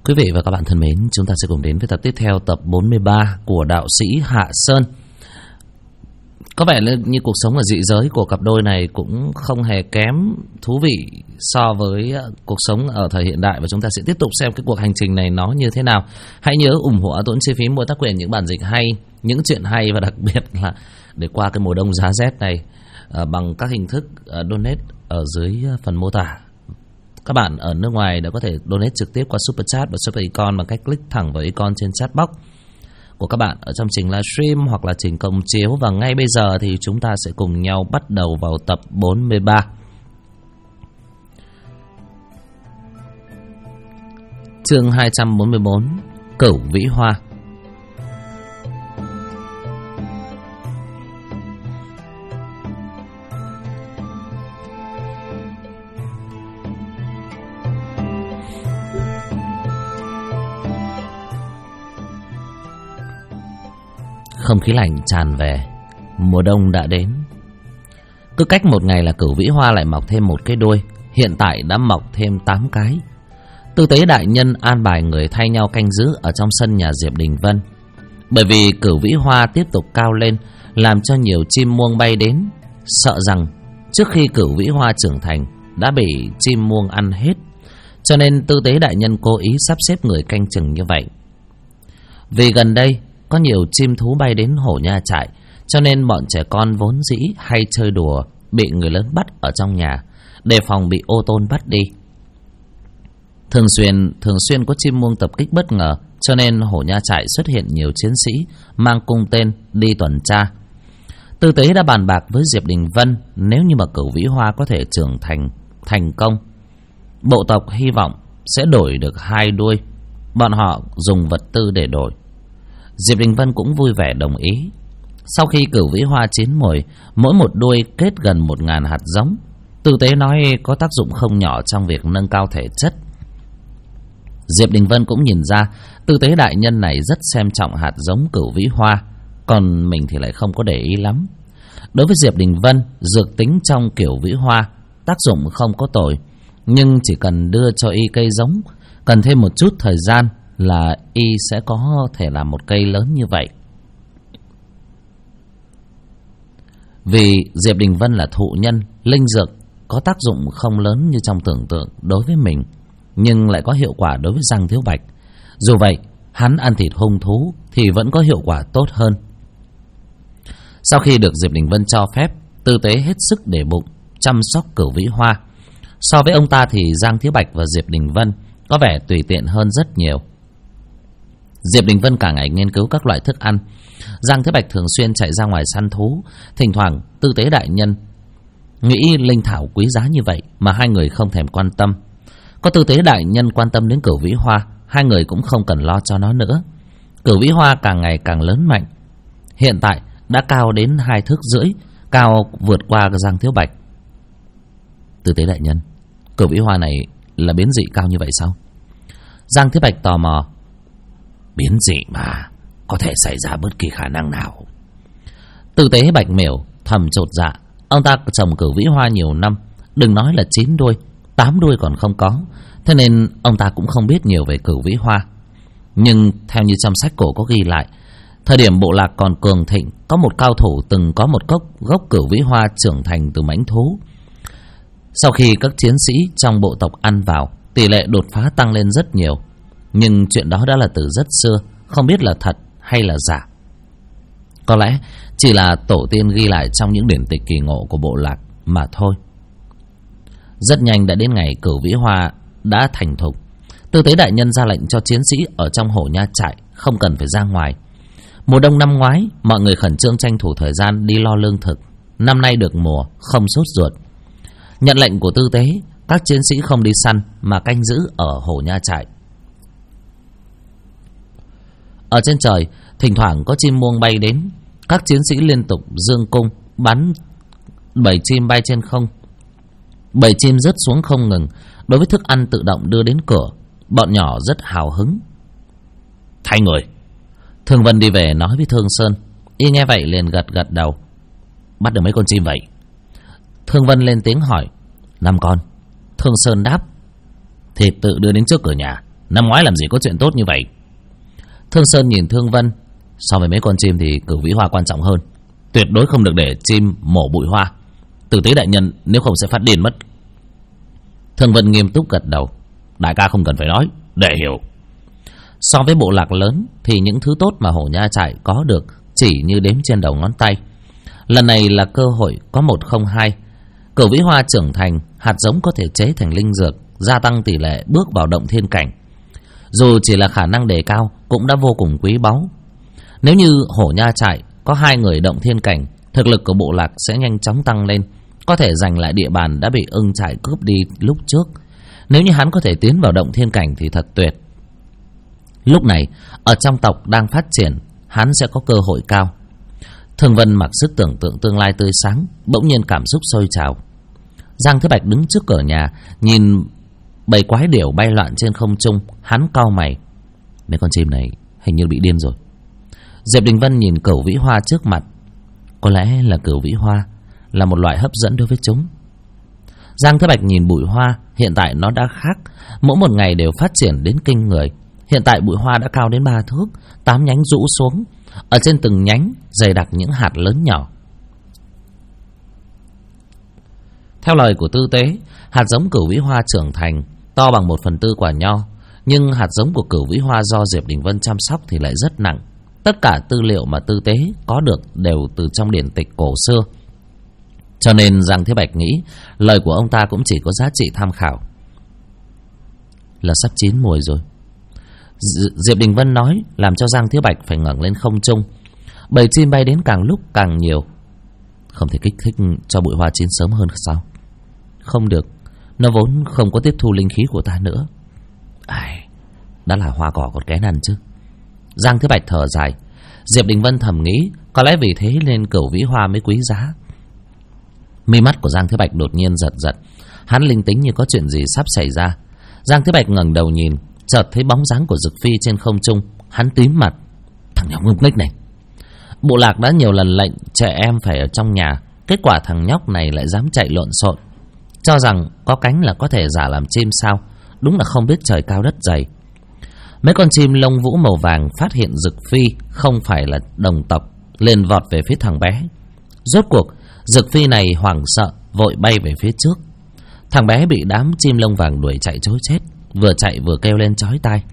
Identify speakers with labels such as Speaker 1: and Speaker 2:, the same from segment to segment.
Speaker 1: Quý vị và các bạn thân mến, chúng ta sẽ cùng đến với tập tiếp theo, tập 43 của đạo sĩ Hạ Sơn. Có vẻ như cuộc sống ở dị giới của cặp đôi này cũng không hề kém thú vị so với cuộc sống ở thời hiện đại, và chúng ta sẽ tiếp tục xem cái cuộc hành trình này nó như thế nào. Hãy nhớ ủng hộ tốn chi phí mua tác quyền những bản dịch hay, những chuyện hay, và đặc biệt là để qua cái mùa đông giá rét này bằng các hình thức donate ở dưới phần mô tả. Các bạn ở nước ngoài đã có thể donate trực tiếp qua Super Chat và Super Icon bằng cách click thẳng vào icon trên chat box của các bạn ở trong trình livestream hoặc là trình công chiếu. Và ngay bây giờ thì chúng ta sẽ cùng nhau bắt đầu vào tập 43. Chương 244, Cửu Vĩ Hoa. Không khí lạnh tràn về, mùa đông đã đến. Cứ cách một ngày là Cửu Vĩ Hoa lại mọc thêm một cái đuôi, hiện tại đã mọc thêm 8 cái. Tư tế đại nhân an bài người thay nhau canh giữ ở trong sân nhà Diệp Đình Vân. Bởi vì Cửu Vĩ Hoa tiếp tục cao lên, làm cho nhiều chim muông bay đến, sợ rằng trước khi Cửu Vĩ Hoa trưởng thành đã bị chim muông ăn hết, cho nên tư tế đại nhân cố ý sắp xếp người canh chừng như vậy. Vì gần đây có nhiều chim thú bay đến Hổ Nha Trại, cho nên bọn trẻ con vốn dĩ hay chơi đùa bị người lớn bắt ở trong nhà, đề phòng bị ô tôn bắt đi. Thường xuyên có chim muông tập kích bất ngờ, cho nên Hổ Nha Trại xuất hiện nhiều chiến sĩ mang cung tên đi tuần tra. Tư tế đã bàn bạc với Diệp Đình Vân, nếu như mà Cửu Vĩ Hoa có thể trưởng thành công, bộ tộc hy vọng sẽ đổi được 2 đuôi. Bọn họ dùng vật tư để đổi. Diệp Đình Vân cũng vui vẻ đồng ý. Sau khi Cửu Vĩ Hoa chín mùi, mỗi một đuôi kết gần 1000 hạt giống. Tư tế nói có tác dụng không nhỏ trong việc nâng cao thể chất. Diệp Đình Vân cũng nhìn ra tư tế đại nhân này rất xem trọng hạt giống Cửu Vĩ Hoa, còn mình thì lại không có để ý lắm. Đối với Diệp Đình Vân, dược tính trong Cửu Vĩ Hoa tác dụng không có tồi, nhưng chỉ cần đưa cho y cây giống, cần thêm một chút thời gian là y sẽ có thể làm một cây lớn như vậy. Vì Diệp Đình Vân là thụ nhân, linh dược có tác dụng không lớn như trong tưởng tượng đối với mình, nhưng lại có hiệu quả đối với Giang Thiếu Bạch. Dù vậy, hắn ăn thịt hung thú thì vẫn có hiệu quả tốt hơn. Sau khi được Diệp Đình Vân cho phép, tư tế hết sức để bụng chăm sóc Cửu Vĩ Hoa. So với ông ta thì Giang Thiếu Bạch và Diệp Đình Vân có vẻ tùy tiện hơn rất nhiều. Diệp Đình Vân cả ngày nghiên cứu các loại thức ăn, Giang Thế Bạch thường xuyên chạy ra ngoài săn thú. Thỉnh thoảng tư tế đại nhân nghĩ linh thảo quý giá như vậy mà hai người không thèm quan tâm. Có tư tế đại nhân quan tâm đến Cửu Vĩ Hoa, hai người cũng không cần lo cho nó nữa. Cửu Vĩ Hoa càng ngày càng lớn mạnh, hiện tại đã cao đến 2,5 thước, cao vượt qua Giang Thiếu Bạch. Tư tế đại nhân, Cửu Vĩ Hoa này là biến dị cao như vậy sao? Giang Thiếu Bạch tò mò. Biến dị mà, có thể xảy ra bất kỳ khả năng nào. Tư tế Bạch Miểu thầm chột dạ. Ông ta trồng Cửu Vĩ Hoa nhiều năm, đừng nói là 9 đuôi, 8 đuôi còn không có. Thế nên ông ta cũng không biết nhiều về Cửu Vĩ Hoa. Nhưng theo như trong sách cổ có ghi lại, thời điểm bộ lạc còn cường thịnh, có một cao thủ từng có một gốc Cửu Vĩ Hoa trưởng thành từ mãnh thú. Sau khi các chiến sĩ trong bộ tộc ăn vào, tỷ lệ đột phá tăng lên rất nhiều. Nhưng chuyện đó đã là từ rất xưa, không biết là thật hay là giả. Có lẽ chỉ là tổ tiên ghi lại trong những điển tịch kỳ ngộ của bộ lạc mà thôi. Rất nhanh đã đến ngày Cửu Vĩ Hoa đã thành thục. Tư tế đại nhân ra lệnh cho chiến sĩ ở trong Hổ Nha Trại không cần phải ra ngoài. Mùa đông năm ngoái, mọi người khẩn trương tranh thủ thời gian đi lo lương thực. Năm nay được mùa, không sốt ruột. Nhận lệnh của tư tế, các chiến sĩ không đi săn mà canh giữ ở Hổ Nha Trại. Ở trên trời, thỉnh thoảng có chim muông bay đến. Các chiến sĩ liên tục dương cung bắn 7 chim bay trên không. 7 chim rớt xuống không ngừng. Đối với thức ăn tự động đưa đến cửa, bọn nhỏ rất hào hứng. Thay người. Thương Vân đi về nói với Thương Sơn. Y nghe vậy liền gật gật đầu. Bắt được mấy con chim vậy? Thương Vân lên tiếng hỏi. 5 con. Thương Sơn đáp. Thịt tự đưa đến trước cửa nhà,
Speaker 2: Năm ngoái làm gì có chuyện tốt như vậy.
Speaker 1: Thương Sơn nhìn Thương Vân. So với mấy con chim thì cửu vĩ hoa quan trọng hơn.
Speaker 2: Tuyệt đối không được để chim mổ bụi hoa. Tử tế đại nhân, nếu không sẽ phát điên mất.
Speaker 1: Thương Vân nghiêm túc gật đầu.
Speaker 2: Đại ca không cần phải nói, để hiểu.
Speaker 1: So với bộ lạc lớn thì những thứ tốt mà Hổ Nha Trại có được chỉ như đếm trên đầu ngón tay. Lần này là cơ hội có 1 không 2. Cửu vĩ hoa trưởng thành, hạt giống có thể chế thành linh dược, gia tăng tỷ lệ bước vào động thiên cảnh. Dù chỉ là khả năng đề cao cũng đã vô cùng quý báu. Nếu như Hổ Nha Trại có 2 người động thiên cảnh, thực lực của bộ lạc sẽ nhanh chóng tăng lên, có thể giành lại địa bàn đã bị Ưng Trại cướp đi lúc trước. Nếu như hắn có thể tiến vào động thiên cảnh thì thật tuyệt. Lúc này ở trong tộc đang phát triển, hắn sẽ có cơ hội cao. Thương Vân mặc sức tưởng tượng tương lai tươi sáng, bỗng nhiên cảm xúc sôi trào. Giang Thế Bạch đứng trước cửa nhà, nhìn bầy quái điểu bay loạn trên không trung, hắn cau mày. Mấy con chim này hình như bị điên rồi. Diệp Đình Vân nhìn cửu vĩ hoa trước mặt. Có lẽ là cửu vĩ hoa là một loại hấp dẫn đối với chúng. Giang Thế Bạch nhìn bụi hoa, hiện tại nó đã khác, mỗi một ngày đều phát triển đến kinh người. Hiện tại bụi hoa đã cao đến 3 thước, 8 nhánh rũ xuống, ở trên từng nhánh dày đặc những hạt lớn nhỏ. Theo lời của Tư Tế, hạt giống cửu vĩ hoa trưởng thành to bằng 1/4 quả nho, nhưng hạt giống của cửu vĩ hoa do Diệp Đình Vân chăm sóc thì lại rất nặng. Tất cả tư liệu mà Tư Tế có được đều từ trong điển tịch cổ xưa, cho nên Giang Thế Bạch nghĩ lời của ông ta cũng chỉ có giá trị tham khảo. Là sắp chín mùi rồi, Diệp Đình Vân nói, làm cho Giang Thế Bạch phải ngẩng lên không trung. Bầy chim bay đến càng lúc càng nhiều. Không thể kích thích cho bụi hoa chín sớm hơn sao? Không được, nó vốn không có tiếp thu linh khí của ta nữa. Ai, đã là hoa cỏ còn kén ăn chứ. Giang Thế Bạch thở dài. Diệp Đình Vân thầm nghĩ, có lẽ vì thế nên cửu vĩ hoa mới quý giá. Mi mắt của Giang Thế Bạch đột nhiên giật giật, hắn linh tính như có chuyện gì sắp xảy ra. Giang Thế Bạch ngẩng đầu nhìn, chợt thấy bóng dáng của Dực Phi trên không trung, hắn tím mặt. Thằng nhóc ngốc nghếch này. Bộ lạc đã nhiều lần lệnh trẻ em phải ở trong nhà, kết quả thằng nhóc này lại dám chạy lộn xộn, cho rằng có cánh là có thể giả làm chim sao. Đúng là không biết trời cao đất dày. Mấy con chim lông vũ màu vàng phát hiện Dực Phi không phải là đồng tộc, liền vọt về phía thằng bé. Rốt cuộc Dực Phi này hoảng sợ, vội bay về phía trước. Thằng bé bị đám chim lông vàng đuổi chạy trối chết, vừa chạy vừa kêu lên chói tai.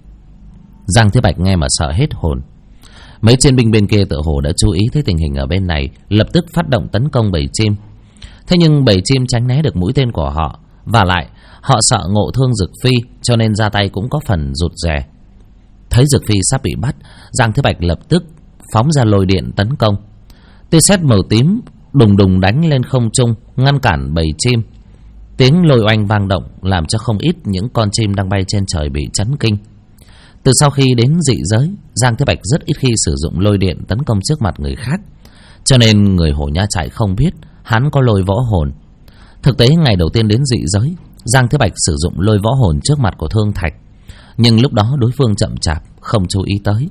Speaker 1: Giang Thế Bạch nghe mà sợ hết hồn. Mấy chiến binh bên kia tự hồ đã chú ý thấy tình hình ở bên này, lập tức phát động tấn công bầy chim. Thế nhưng bầy chim tránh né được mũi tên của họ, và lại họ sợ ngộ thương Dực Phi, cho nên ra tay cũng có phần rụt rè. Thấy Dực Phi sắp bị bắt, Giang Thế Bạch lập tức phóng ra lôi điện tấn công. Tia sét màu tím đùng đùng đánh lên không trung, ngăn cản bầy chim. Tiếng lôi oanh vang động làm cho không ít những con chim đang bay trên trời bị chấn kinh. Từ sau khi đến dị giới, Giang Thế Bạch rất ít khi sử dụng lôi điện tấn công trước mặt người khác, cho nên người Hổ Nha Trại không biết hắn có lôi võ hồn. Thực tế ngày đầu tiên đến dị giới, Giang Thế Bạch sử dụng lôi võ hồn trước mặt của Thương Thạch, nhưng lúc đó đối phương chậm chạp không chú ý tới.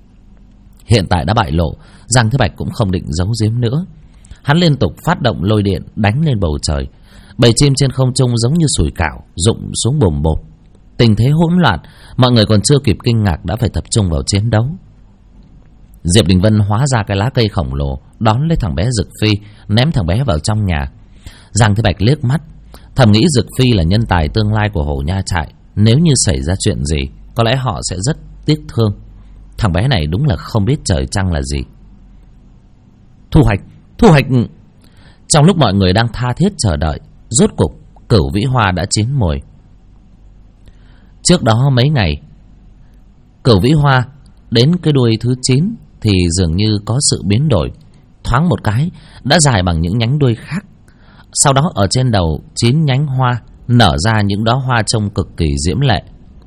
Speaker 1: Hiện tại đã bại lộ, Giang Thế Bạch cũng không định giấu giếm nữa. Hắn liên tục phát động lôi điện đánh lên bầu trời. Bầy chim trên không trung giống như sủi cảo rụng xuống bồm bộp. Tình thế hỗn loạn, mọi người còn chưa kịp kinh ngạc đã phải tập trung vào chiến đấu. Diệp Đình Vân hóa ra cái lá cây khổng lồ, đón lấy thằng bé Dực Phi, ném thằng bé vào trong nhà. Giang Thế Bạch liếc mắt, thầm nghĩ Dực Phi là nhân tài tương lai của Hổ Nha Trại, nếu như xảy ra chuyện gì, có lẽ họ sẽ rất tiếc thương. Thằng bé này đúng là không biết trời trăng là gì. Thu hoạch. Trong lúc mọi người đang tha thiết chờ đợi, rốt cục cửu vĩ hoa đã chín mùi. Trước đó mấy ngày, cửu vĩ hoa đến cái đuôi thứ 9 thì dường như có sự biến đổi. Thoáng một cái đã dài bằng những nhánh đuôi khác. Sau đó ở trên đầu 9 nhánh hoa nở ra những đóa hoa trông cực kỳ diễm lệ.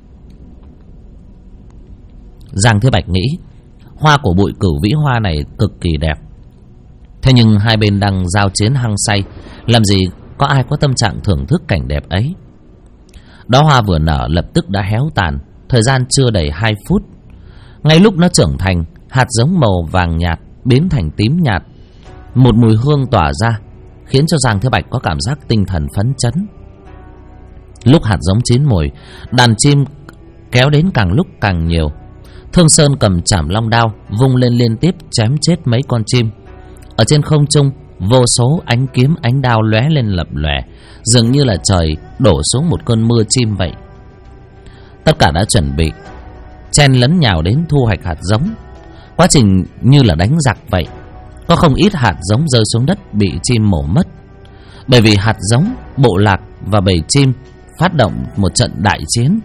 Speaker 1: Giang Thế Bạch nghĩ hoa của bụi cửu vĩ hoa này cực kỳ đẹp. Thế nhưng hai bên đang giao chiến hăng say, làm gì có ai có tâm trạng thưởng thức cảnh đẹp ấy. Đóa hoa vừa nở lập tức đã héo tàn, thời gian chưa đầy 2 phút. Ngay lúc nó trưởng thành, hạt giống màu vàng nhạt biến thành tím nhạt. Một mùi hương tỏa ra, khiến cho Giang Thế Bạch có cảm giác tinh thần phấn chấn. Lúc hạt giống chín mùi, đàn chim kéo đến càng lúc càng nhiều. Thương Sơn cầm chảm long đao vung lên liên tiếp chém chết mấy con chim. Ở trên không trung, vô số ánh kiếm ánh đao lóe lên lập lòe, dường như là trời đổ xuống một cơn mưa chim vậy. Tất cả đã chuẩn bị chen lấn nhào đến thu hoạch hạt giống. Quá trình như là đánh giặc vậy. Có không ít hạt giống rơi xuống đất bị chim mổ mất. Bởi vì hạt giống, bộ lạc và bầy chim phát động một trận đại chiến.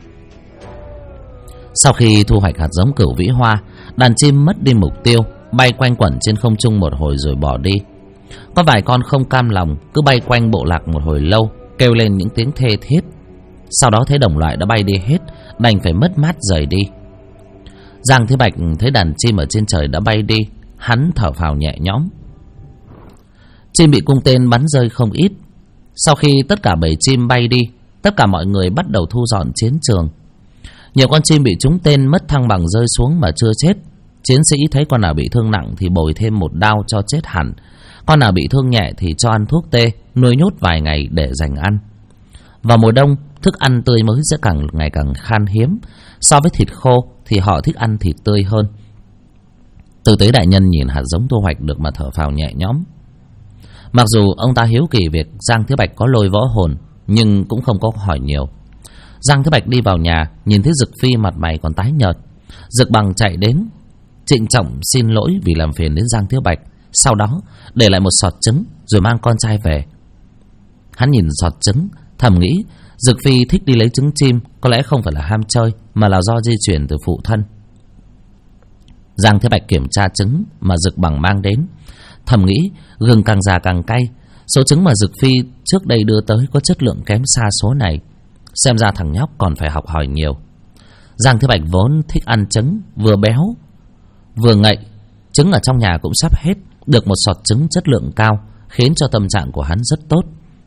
Speaker 1: Sau khi thu hoạch hạt giống Cửu Vĩ Hoa, đàn chim mất đi mục tiêu, bay quanh quẩn trên không trung một hồi rồi bỏ đi. Có vài con không cam lòng, cứ bay quanh bộ lạc một hồi lâu, kêu lên những tiếng thê thiết. Sau đó thấy đồng loại đã bay đi hết, đành phải mất mát rời đi. Giang Thế Bạch thấy đàn chim ở trên trời đã bay đi, hắn thở phào nhẹ nhõm. Chim bị cung tên bắn rơi không ít. Sau khi tất cả bầy chim bay đi, tất cả mọi người bắt đầu thu dọn chiến trường. Nhiều con chim bị trúng tên mất thăng bằng rơi xuống mà chưa chết. Chiến sĩ thấy con nào bị thương nặng thì bồi thêm một đao cho chết hẳn. Con nào bị thương nhẹ thì cho ăn thuốc tê, nuôi nhốt vài ngày để dành ăn. Vào mùa đông, thức ăn tươi mới sẽ càng ngày càng khan hiếm. So với thịt khô thì họ thích ăn thịt tươi hơn. Tư Tế đại nhân nhìn hạt giống thu hoạch được mà thở phào nhẹ nhõm. Mặc dù ông ta hiếu kỳ việc Giang Thế Bạch có lôi võ hồn, nhưng cũng không có hỏi nhiều. Giang Thế Bạch đi vào nhà, nhìn thấy Dực Phi mặt mày còn tái nhợt. Dực Bằng chạy đến trịnh trọng xin lỗi vì làm phiền đến Giang Thế Bạch. Sau đó để lại một sọt trứng rồi mang con trai về. Hắn nhìn sọt trứng, thầm nghĩ Dực Phi thích đi lấy trứng chim có lẽ không phải là ham chơi, mà là do di truyền từ phụ thân. Giang Thế Bạch kiểm tra trứng mà Dực Bằng mang đến, thầm nghĩ gừng càng già càng cay. Số trứng mà Dực Phi trước đây đưa tới có chất lượng kém xa số này. Xem ra thằng nhóc còn phải học hỏi nhiều. Giang Thế Bạch vốn thích ăn trứng, vừa béo vừa ngậy. Trứng ở trong nhà cũng sắp hết, được một sọt trứng chất lượng cao khiến cho tâm trạng của hắn rất tốt.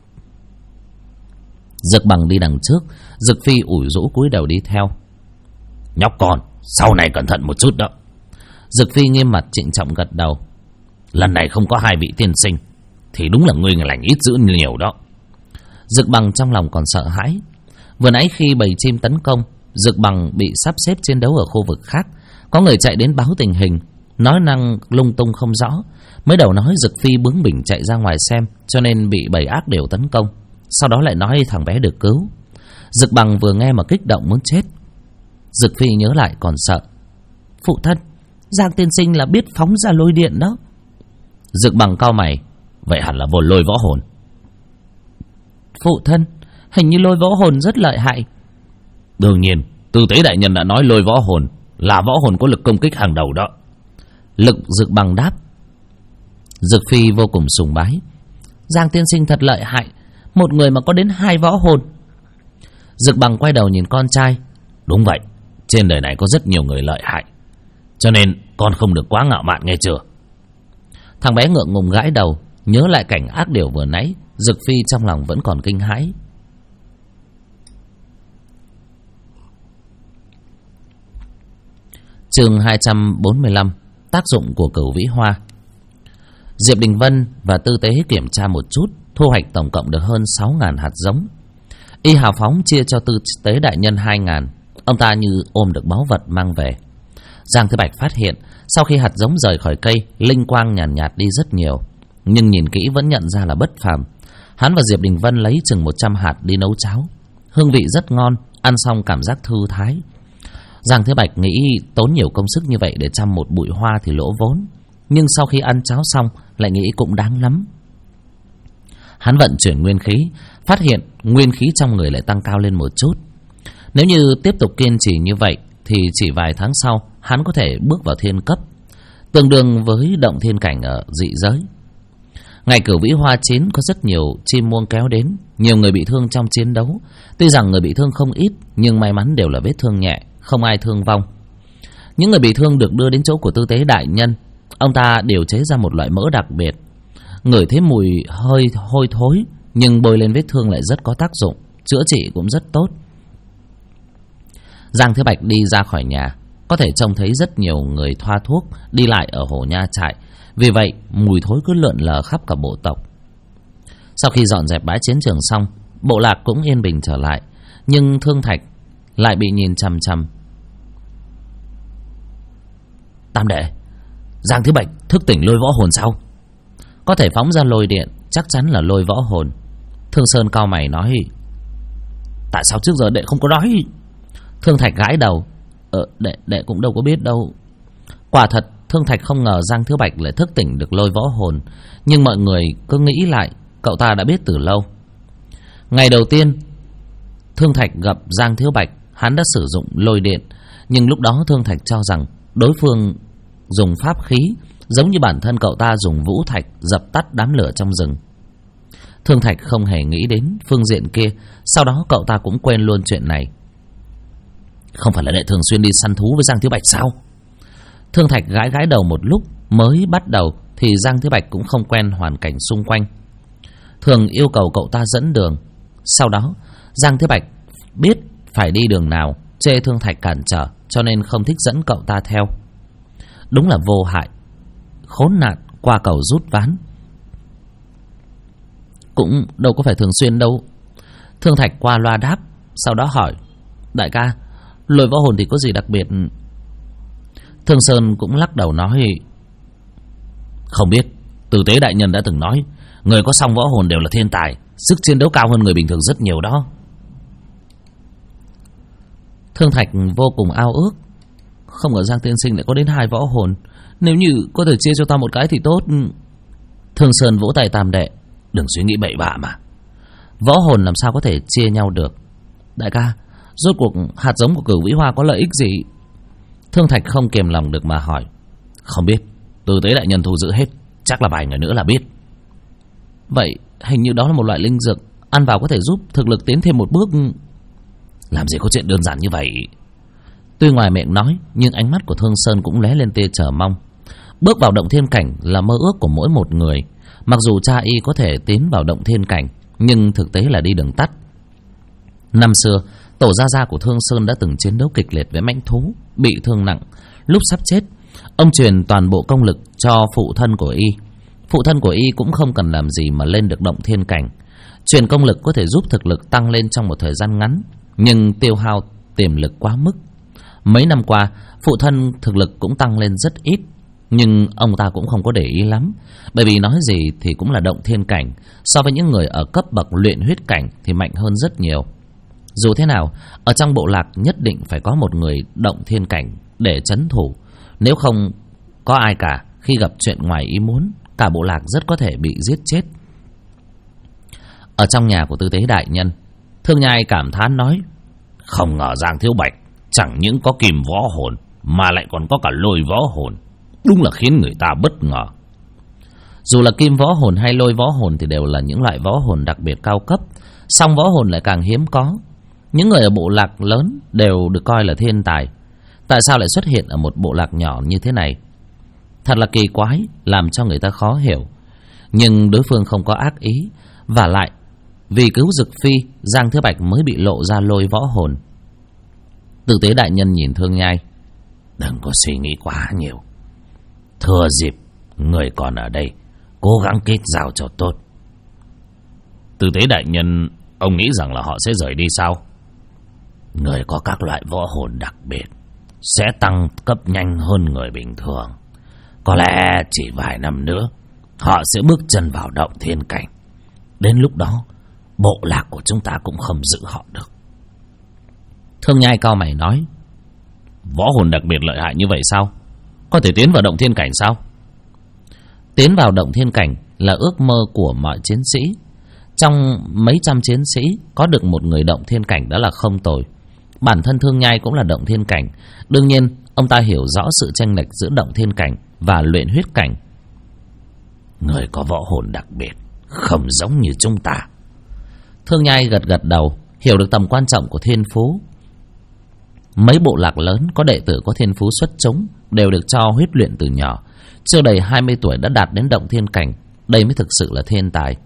Speaker 1: Dực Bằng đi đằng trước, Dực Phi ủi rũ cúi đầu đi theo. Nhóc con, sau này cẩn thận một chút đó. Dực Phi nghiêm mặt trịnh trọng gật đầu. Lần này không có hai vị tiên sinh thì đúng là ngươi lành ít dữ nhiều đó. Dực Bằng trong lòng còn sợ hãi. Vừa nãy khi bầy chim tấn công, Dực Bằng bị sắp xếp chiến đấu ở khu vực khác. Có người chạy đến báo tình hình, nói năng lung tung không rõ. Mới đầu nói Dực Phi bướng bỉnh chạy ra ngoài xem, cho nên bị bầy ác đều tấn công. Sau đó lại nói thằng bé được cứu. Dực Bằng vừa nghe mà kích động muốn chết. Dực Phi nhớ lại còn sợ. Phụ thân, Giang tiên sinh là biết phóng ra lôi điện đó. Dực Bằng cau mày. Vậy hẳn là vô lôi võ hồn. Phụ thân, hình như lôi võ hồn rất lợi hại. Đương nhiên, Tư Tế đại nhân đã nói lôi võ hồn là võ hồn có lực công kích hàng đầu đó. Dực Bằng đáp. Dực Phi vô cùng sùng bái. Giang tiên sinh thật lợi hại, một người mà có đến 2 võ hồn. Dực Bằng quay đầu nhìn con trai. Đúng vậy, trên đời này có rất nhiều người lợi hại, cho nên con không được quá ngạo mạn nghe chưa. Thằng bé ngượng ngùng gãi đầu. Nhớ lại cảnh ác điều vừa nãy, Dực Phi trong lòng vẫn còn kinh hãi. Chương 245. Tác dụng của Cửu Vĩ Hoa. Diệp Đình Vân và Tư Tế kiểm tra một chút, thu hoạch tổng cộng được hơn 6.000 hạt giống. Y hào phóng chia cho Tư Tế đại nhân 2.000. Ông ta như ôm được báu vật mang về. Giang Thế Bạch phát hiện sau khi hạt giống rời khỏi cây, linh quang nhàn nhạt đi rất nhiều, nhưng nhìn kỹ vẫn nhận ra là bất phàm. Hắn và Diệp Đình Vân lấy chừng 100 hạt đi nấu cháo. Hương vị rất ngon, ăn xong cảm giác thư thái. Giang Thế Bạch nghĩ tốn nhiều công sức như vậy để chăm một bụi hoa thì lỗ vốn, nhưng sau khi ăn cháo xong lại nghĩ cũng đáng lắm. Hắn vận chuyển nguyên khí, phát hiện nguyên khí trong người lại tăng cao lên một chút. Nếu như tiếp tục kiên trì như vậy thì chỉ vài tháng sau hắn có thể bước vào thiên cấp, tương đương với động thiên cảnh ở dị giới. Ngày Cửu Vĩ Hoa chín có rất nhiều chim muông kéo đến, nhiều người bị thương trong chiến đấu. Tuy rằng người bị thương không ít, nhưng may mắn đều là vết thương nhẹ, không ai thương vong. Những người bị thương được đưa đến chỗ của Tư Tế đại nhân. Ông ta điều chế ra một loại mỡ đặc biệt, ngửi thấy mùi hơi hôi thối, nhưng bôi lên vết thương lại rất có tác dụng, chữa trị cũng rất tốt. Giang Thế Bạch đi ra khỏi nhà, có thể trông thấy rất nhiều người thoa thuốc đi lại ở hồ nha trại. Vì vậy mùi thối cứ lượn lờ khắp cả bộ tộc. Sau khi dọn dẹp bãi chiến trường xong, bộ lạc cũng yên bình trở lại. Nhưng Thương Thạch lại bị nhìn chằm chằm.
Speaker 2: Tam đệ, Giang Thiếu Bạch thức tỉnh lôi võ hồn sao?
Speaker 1: Có thể phóng ra lôi điện, chắc chắn là lôi võ hồn. Thương Sơn cau mày nói:
Speaker 2: tại sao trước giờ đệ không có nói?
Speaker 1: Thương Thạch gãi đầu: đệ cũng đâu có biết đâu. Quả thật Thương Thạch không ngờ Giang Thiếu Bạch lại thức tỉnh được lôi võ hồn, nhưng mọi người cứ nghĩ lại cậu ta đã biết từ lâu. Ngày đầu tiên Thương Thạch gặp Giang Thiếu Bạch, hắn đã sử dụng lôi điện, nhưng lúc đó Thương Thạch cho rằng đối phương dùng pháp khí, giống như bản thân cậu ta dùng vũ thạch dập tắt đám lửa trong rừng. Thương Thạch không hề nghĩ đến phương diện kia, sau đó cậu ta cũng quên luôn chuyện này.
Speaker 2: Không phải là đệ thường xuyên đi săn thú với Giang Thiếu Bạch sao?
Speaker 1: Thương Thạch gãi gãi đầu một lúc. Mới bắt đầu thì Giang Thiếu Bạch cũng không quen hoàn cảnh xung quanh, thường yêu cầu cậu ta dẫn đường. Sau đó Giang Thiếu Bạch biết phải đi đường nào, chê Thương Thạch cản trở, cho nên không thích dẫn cậu ta theo. Đúng là vô hại, khốn nạn qua cầu rút ván. Cũng đâu có phải thường xuyên đâu. Thương Thạch qua loa đáp, sau đó hỏi: đại ca, lôi võ hồn thì có gì đặc biệt? Thương Sơn cũng lắc đầu nói:
Speaker 2: không biết. Tử Tế đại nhân đã từng nói, người có song võ hồn đều là thiên tài, sức chiến đấu cao hơn người bình thường rất nhiều đó.
Speaker 1: Thương Thạch vô cùng ao ước. Không ngờ Giang tiên sinh lại có đến 2 võ hồn, nếu như có thể chia cho ta một cái thì tốt. Thương Sơn vỗ tay: Tam đệ,
Speaker 2: đừng suy nghĩ bậy bạ mà.
Speaker 1: Võ hồn làm sao có thể chia nhau được? Đại ca, rốt cuộc hạt giống của Cửu Vĩ Hoa có lợi ích gì? Thương Thạch không kiềm lòng được mà hỏi.
Speaker 2: Không biết, Tử Tế đại nhân thu giữ hết, chắc là vài ngày nữa là biết.
Speaker 1: Vậy hình như đó là một loại linh dược, ăn vào có thể giúp thực lực tiến thêm một bước.
Speaker 2: Làm gì có chuyện đơn giản như vậy.
Speaker 1: Tuy ngoài miệng nói, nhưng ánh mắt của Thương Sơn cũng lóe lên tia chờ mong. Bước vào động thiên cảnh là mơ ước của mỗi một người. Mặc dù cha y có thể tiến vào động thiên cảnh, nhưng thực tế là đi đường tắt. Năm xưa, tổ gia gia của Thương Sơn đã từng chiến đấu kịch liệt với mãnh thú, bị thương nặng. Lúc sắp chết, ông truyền toàn bộ công lực cho phụ thân của y. Phụ thân của y cũng không cần làm gì mà lên được động thiên cảnh. Truyền công lực có thể giúp thực lực tăng lên trong một thời gian ngắn, nhưng tiêu hao tiềm lực quá mức. Mấy năm qua, phụ thân thực lực cũng tăng lên rất ít, nhưng ông ta cũng không có để ý lắm, bởi vì nói gì thì cũng là động thiên cảnh, so với những người ở cấp bậc luyện huyết cảnh thì mạnh hơn rất nhiều. Dù thế nào, ở trong bộ lạc nhất định phải có một người động thiên cảnh để trấn thủ, nếu không có ai cả, khi gặp chuyện ngoài ý muốn, cả bộ lạc rất có thể bị giết chết. Ở trong nhà của Tư Tế đại nhân, Thương Nhai cảm thán nói:
Speaker 2: không ngờ Giang Thiếu Bạch chẳng những có kim võ hồn mà lại còn có cả lôi võ hồn, đúng là khiến người ta bất ngờ.
Speaker 1: Dù là kim võ hồn hay lôi võ hồn thì đều là những loại võ hồn đặc biệt cao cấp, song võ hồn lại càng hiếm có. Những người ở bộ lạc lớn đều được coi là thiên tài, tại sao lại xuất hiện ở một bộ lạc nhỏ như thế này? Thật là kỳ quái, làm cho người ta khó hiểu. Nhưng đối phương không có ác ý, và lại vì cứu Dực Phi, Giang Thiếu Bạch mới bị lộ ra lôi võ hồn. Tử Tế đại nhân nhìn Thương Nhai:
Speaker 2: đừng có suy nghĩ quá nhiều. Thừa dịp người còn ở đây, cố gắng kết giao cho tốt. Tử Tế đại nhân, ông nghĩ rằng là họ sẽ rời đi sao? Người có các loại võ hồn đặc biệt sẽ tăng cấp nhanh hơn người bình thường. Có lẽ chỉ vài năm nữa họ sẽ bước chân vào động thiên cảnh. Đến lúc đó, bộ lạc của chúng ta cũng không giữ họ được.
Speaker 1: Thương Nhai cau mày nói:
Speaker 2: võ hồn đặc biệt lợi hại như vậy sao? Có thể tiến vào động thiên cảnh sao?
Speaker 1: Tiến vào động thiên cảnh là ước mơ của mọi chiến sĩ. Trong mấy trăm chiến sĩ, có được một người động thiên cảnh đã là không tồi. Bản thân Thương Nhai cũng là động thiên cảnh. Đương nhiên, ông ta hiểu rõ sự chênh lệch giữa động thiên cảnh và luyện huyết cảnh.
Speaker 2: Người có võ hồn đặc biệt, không giống như chúng ta.
Speaker 1: Thương Nhai gật gật đầu, hiểu được tầm quan trọng của thiên phú. Mấy bộ lạc lớn có đệ tử có thiên phú xuất chúng đều được cho huyết luyện từ nhỏ, chưa đầy 20 tuổi đã đạt đến động thiên cảnh. Đây mới thực sự là thiên tài.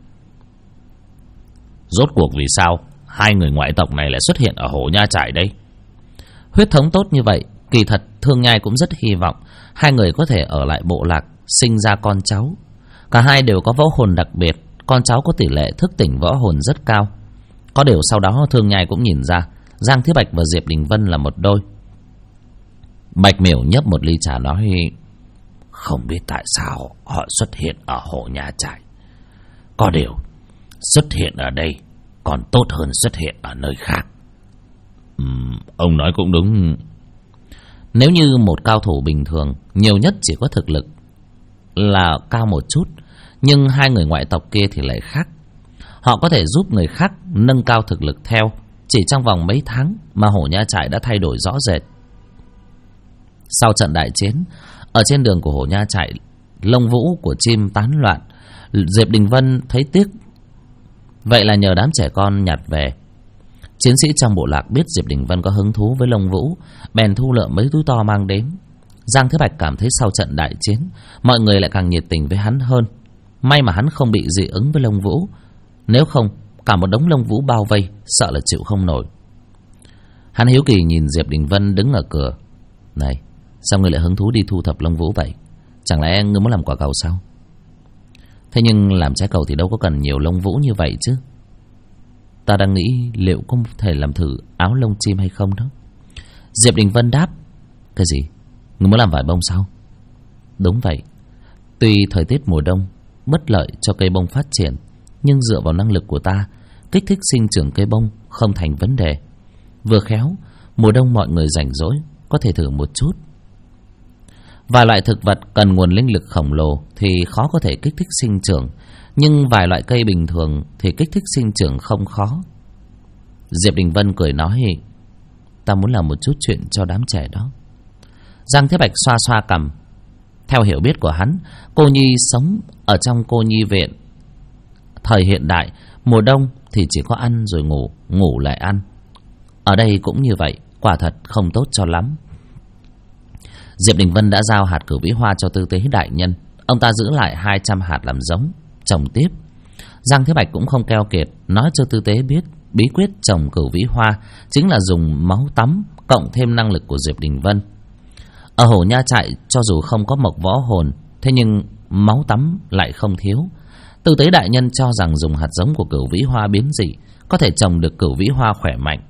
Speaker 2: Rốt cuộc vì sao hai người ngoại tộc này lại xuất hiện ở Hồ Nha Trải đây?
Speaker 1: Huyết thống tốt như vậy, kỳ thật Thương Nhai cũng rất hy vọng hai người có thể ở lại bộ lạc, sinh ra con cháu. Cả hai đều có võ hồn đặc biệt, con cháu có tỷ lệ thức tỉnh võ hồn rất cao. Có điều sau đó Thương Nhai cũng nhìn ra Giang Thế Bạch và Diệp Đình Vân là một đôi.
Speaker 2: Bạch Miểu nhấp một ly trà nói: không biết tại sao họ xuất hiện ở Hồ Nha Trại. Có điều xuất hiện ở đây còn tốt hơn xuất hiện ở nơi khác. Ông nói cũng đúng.
Speaker 1: Nếu như một cao thủ bình thường nhiều nhất chỉ có thực lực là cao một chút, nhưng hai người ngoại tộc kia thì lại khác. Họ có thể giúp người khác nâng cao thực lực theo. Chỉ trong vòng mấy tháng mà Hồ Nha Trại đã thay đổi rõ rệt. Sau trận đại chiến, ở trên đường của Hồ Nha Trại, lông vũ của chim tán loạn. Diệp Đình Vân thấy tiếc, vậy là nhờ đám trẻ con nhặt về. Chiến sĩ trong bộ lạc biết Diệp Đình Vân có hứng thú với lông vũ, bèn thu lượm mấy túi to mang đến. Giang Thế Bạch cảm thấy sau trận đại chiến, mọi người lại càng nhiệt tình với hắn hơn. May mà hắn không bị dị ứng với lông vũ, nếu không cả một đống lông vũ bao vây, sợ là chịu không nổi. Hắn hiếu kỳ nhìn Diệp Đình Vân đứng ở cửa. Này, sao ngươi lại hứng thú đi thu thập lông vũ vậy? Chẳng lẽ ngươi muốn làm quả cầu sao? Thế nhưng làm trái cầu thì đâu có cần nhiều lông vũ như vậy chứ. Ta đang nghĩ liệu có thể làm thử áo lông chim hay không đó. Diệp Đình Vân đáp. Cái gì? Ngươi muốn làm vải bông sao? Đúng vậy. Tuy thời tiết mùa đông bất lợi cho cây bông phát triển, nhưng dựa vào năng lực của ta, kích thích sinh trưởng cây bông không thành vấn đề. Vừa khéo, mùa đông mọi người rảnh rỗi, có thể thử một chút. Vài loại thực vật cần nguồn linh lực khổng lồ thì khó có thể kích thích sinh trưởng, nhưng vài loại cây bình thường thì kích thích sinh trưởng không khó. Diệp Đình Vân cười nói: ta muốn làm một chút chuyện cho đám trẻ đó. Giang Thế Bạch xoa xoa cằm. Theo hiểu biết của hắn, cô nhi sống ở trong cô nhi viện. Thời hiện đại, mùa đông thì chỉ có ăn rồi ngủ, ngủ lại ăn. Ở đây cũng như vậy, quả thật không tốt cho lắm. Diệp Đình Vân đã giao hạt cửu vĩ hoa cho Tư Tế đại nhân. Ông ta giữ lại 200 hạt làm giống, trồng tiếp. Giang Thế Bạch cũng không keo kiệt, nói cho Tư Tế biết bí quyết trồng cửu vĩ hoa chính là dùng máu tắm cộng thêm năng lực của Diệp Đình Vân. Ở Hồ Nha Trại cho dù không có mộc võ hồn, thế nhưng máu tắm lại không thiếu. Tư Tế đại nhân cho rằng dùng hạt giống của cửu vĩ hoa biến dị có thể trồng được cửu vĩ hoa khỏe mạnh.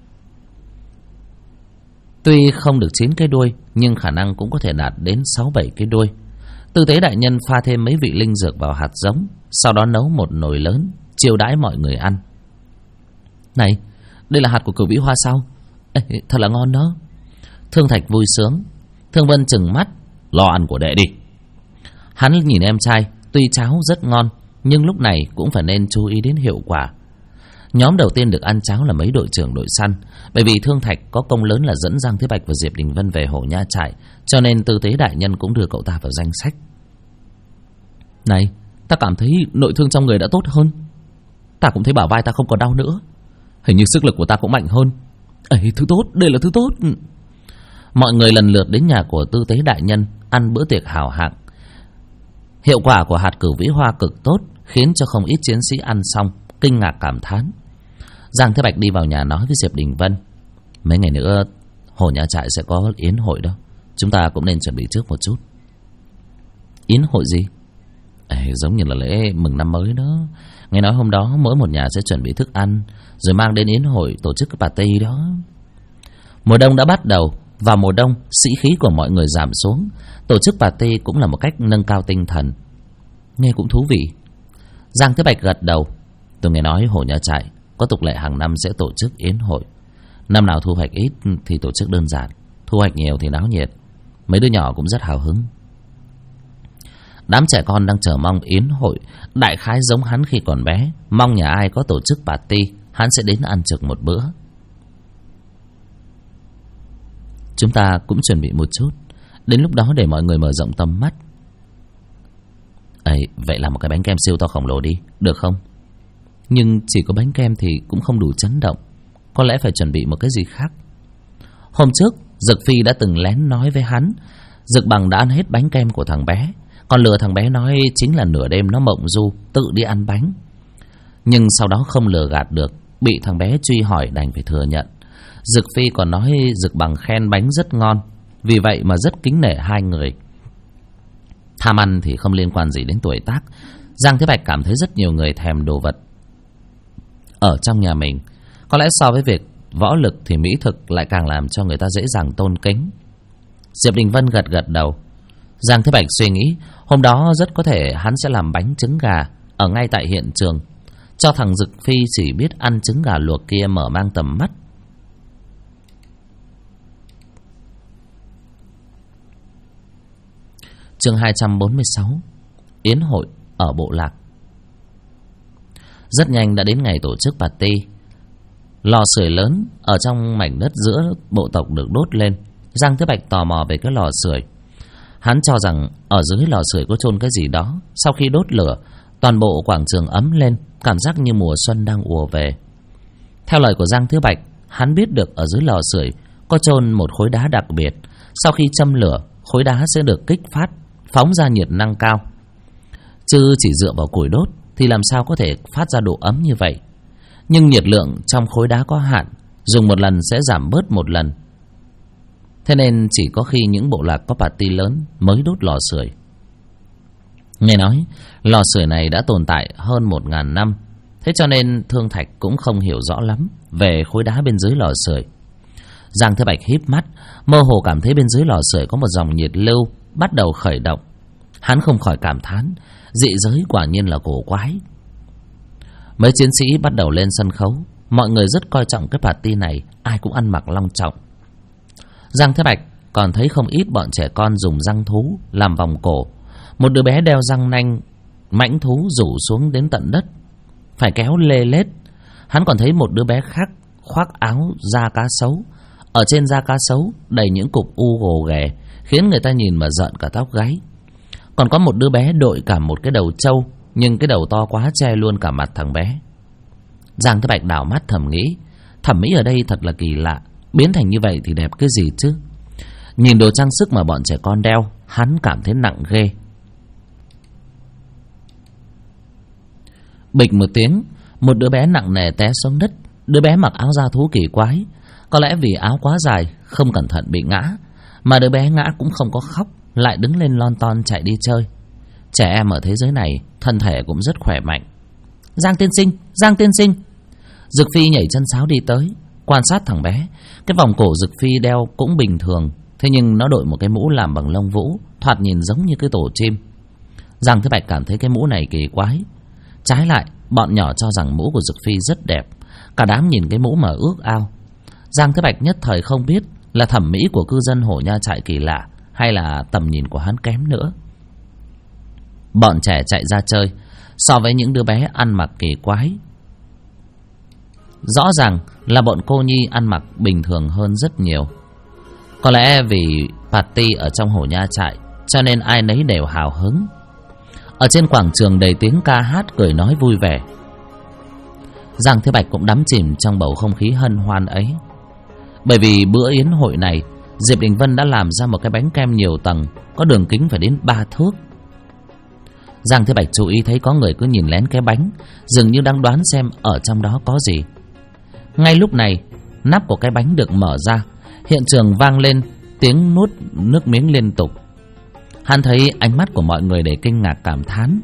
Speaker 1: Tuy không được 9 cái đuôi, nhưng khả năng cũng có thể đạt đến 6-7 cái đuôi. Tư Tế đại nhân pha thêm mấy vị linh dược vào hạt giống, sau đó nấu một nồi lớn, chiêu đãi mọi người ăn. Này, đây là hạt của cửu vĩ hoa sao? Ê, thật là ngon đó. Thương Thạch vui sướng. Thương Vân trừng mắt. Lo ăn của đệ đi. Hắn nhìn em trai, tuy cháo rất ngon, nhưng lúc này cũng phải nên chú ý đến hiệu quả. Nhóm đầu tiên được ăn cháo là mấy đội trưởng đội săn, bởi vì Thương Thạch có công lớn là dẫn Giang Thế Bạch và Diệp Đình Vân về Hồ Nha Trại, cho nên Tư Tế đại nhân cũng đưa cậu ta vào danh sách. Này, ta cảm thấy nội thương trong người đã tốt hơn. Ta cũng thấy bả vai ta không còn đau nữa. Hình như sức lực của ta cũng mạnh hơn. Ấy, thứ tốt, đây là thứ tốt. Mọi người lần lượt đến nhà của Tư Tế đại nhân ăn bữa tiệc hào hạng. Hiệu quả của hạt cửu vĩ hoa cực tốt, khiến cho không ít chiến sĩ ăn xong kinh ngạc cảm thán. Giang Thế Bạch đi vào nhà nói với Diệp Đình Vân: mấy ngày nữa Hồ Nha Trại sẽ có yến hội đó, chúng ta cũng nên chuẩn bị trước một chút. Yến hội gì? Giống như là lễ mừng năm mới đó. Nghe nói hôm đó mỗi một nhà sẽ chuẩn bị thức ăn, rồi mang đến yến hội tổ chức cái party đó. Mùa đông đã bắt đầu. Vào mùa đông, sĩ khí của mọi người giảm xuống. Tổ chức party cũng là một cách nâng cao tinh thần. Nghe cũng thú vị. Giang Thế Bạch gật đầu. Tôi nghe nói Hồ Nha Trại có tục lệ hàng năm sẽ tổ chức yến hội. Năm nào thu hoạch ít thì tổ chức đơn giản, thu hoạch nhiều thì náo nhiệt. Mấy đứa nhỏ cũng rất hào hứng. Đám trẻ con đang chờ mong yến hội, đại khái giống hắn khi còn bé, mong nhà ai có tổ chức party, hắn sẽ đến ăn trực một bữa. Chúng ta cũng chuẩn bị một chút, đến lúc đó để mọi người mở rộng tầm mắt. Vậy là một cái bánh kem siêu to khổng lồ đi, được không? Nhưng chỉ có bánh kem thì cũng không đủ chấn động, có lẽ phải chuẩn bị một cái gì khác. Hôm trước Dực Phi đã từng lén nói với hắn Dực Bằng đã ăn hết bánh kem của thằng bé, còn lừa thằng bé nói chính là nửa đêm nó mộng du tự đi ăn bánh. Nhưng sau đó không lừa gạt được, bị thằng bé truy hỏi đành phải thừa nhận. Dực Phi còn nói Dực Bằng khen bánh rất ngon, vì vậy mà rất kính nể hai người. Tham ăn thì không liên quan gì đến tuổi tác. Giang Thế Bạch cảm thấy rất nhiều người thèm đồ vật ở trong nhà mình. Có lẽ so với việc võ lực thì mỹ thực lại càng làm cho người ta dễ dàng tôn kính. Diệp Đình Vân gật gật đầu. Giang Thế Bạch suy nghĩ hôm đó rất có thể hắn sẽ làm bánh trứng gà ở ngay tại hiện trường, cho thằng Dực Phi chỉ biết ăn trứng gà luộc kia mở mang tầm mắt. Chương 246 Yến hội ở bộ lạc. Rất nhanh đã đến ngày tổ chức party. Lò sưởi lớn ở trong mảnh đất giữa bộ tộc được đốt lên. Giang Thế Bạch tò mò về cái lò sưởi. Hắn cho rằng ở dưới lò sưởi có chôn cái gì đó. Sau khi đốt lửa, toàn bộ quảng trường ấm lên, cảm giác như mùa xuân đang ùa về. Theo lời của Giang Thế Bạch, hắn biết được ở dưới lò sưởi có chôn một khối đá đặc biệt. Sau khi châm lửa, khối đá sẽ được kích phát, phóng ra nhiệt năng cao. Chứ chỉ dựa vào củi đốt thì làm sao có thể phát ra độ ấm như vậy. Nhưng nhiệt lượng trong khối đá có hạn, dùng một lần sẽ giảm bớt một lần. Thế nên chỉ có khi những bộ lạc có party lớn mới đốt lò sưởi. Nghe nói lò sưởi này đã tồn tại hơn 1000 năm. Thế cho nên Thương Thạch cũng không hiểu rõ lắm về khối đá bên dưới lò sưởi. Giang Thế Bạch híp mắt, mơ hồ cảm thấy bên dưới lò sưởi có một dòng nhiệt lưu bắt đầu khởi động. Hắn không khỏi cảm thán, dị giới quả nhiên là cổ quái. Mấy chiến sĩ bắt đầu lên sân khấu. Mọi người rất coi trọng cái party này, ai cũng ăn mặc long trọng. Giang Thế Bạch còn thấy không ít bọn trẻ con dùng răng thú làm vòng cổ. Một đứa bé đeo răng nanh mãnh thú rủ xuống đến tận đất, phải kéo lê lết. Hắn còn thấy một đứa bé khác khoác áo da cá sấu, ở trên da cá sấu đầy những cục u gồ ghề, khiến người ta nhìn mà rợn cả tóc gáy. Còn có một đứa bé đội cả một cái đầu trâu, nhưng cái đầu to quá che luôn cả mặt thằng bé. Giang Thế Bạch đảo mắt thầm nghĩ, thẩm mỹ ở đây thật là kỳ lạ, biến thành như vậy thì đẹp cái gì chứ. Nhìn đồ trang sức mà bọn trẻ con đeo, hắn cảm thấy nặng ghê. Bịch một tiếng, một đứa bé nặng nề té xuống đất. Đứa bé mặc áo da thú kỳ quái, có lẽ vì áo quá dài không cẩn thận bị ngã. Mà đứa bé ngã cũng không có khóc, lại đứng lên lon ton chạy đi chơi. Trẻ em ở thế giới này thân thể cũng rất khỏe mạnh. Giang tiên sinh, Giang tiên sinh. Dực Phi nhảy chân sáo đi tới, quan sát thằng bé. Cái vòng cổ Dực Phi đeo cũng bình thường, thế nhưng nó đội một cái mũ làm bằng lông vũ, thoạt nhìn giống như cái tổ chim. Giang Thế Bạch cảm thấy cái mũ này kỳ quái. Trái lại, bọn nhỏ cho rằng mũ của Dực Phi rất đẹp. Cả đám nhìn cái mũ mà ước ao. Giang Thế Bạch nhất thời không biết là thẩm mỹ của cư dân Hổ Nha Trại kỳ lạ, hay là tầm nhìn của hắn kém nữa. Bọn trẻ chạy ra chơi, so với những đứa bé ăn mặc kỳ quái, rõ ràng là bọn cô nhi ăn mặc bình thường hơn rất nhiều. Có lẽ vì party ở trong Hổ Nha Trại, cho nên ai nấy đều hào hứng. Ở trên quảng trường đầy tiếng ca hát cười nói vui vẻ. Giang Thế Bạch cũng đắm chìm trong bầu không khí hân hoan ấy. Bởi vì bữa yến hội này, Diệp Đình Vân đã làm ra một cái bánh kem nhiều tầng, có đường kính phải đến 3 thước. Giang Thế Bạch chú ý thấy có người cứ nhìn lén cái bánh, dường như đang đoán xem ở trong đó có gì. Ngay lúc này, nắp của cái bánh được mở ra, hiện trường vang lên tiếng nuốt nước miếng liên tục. Hắn thấy ánh mắt của mọi người đầy kinh ngạc cảm thán.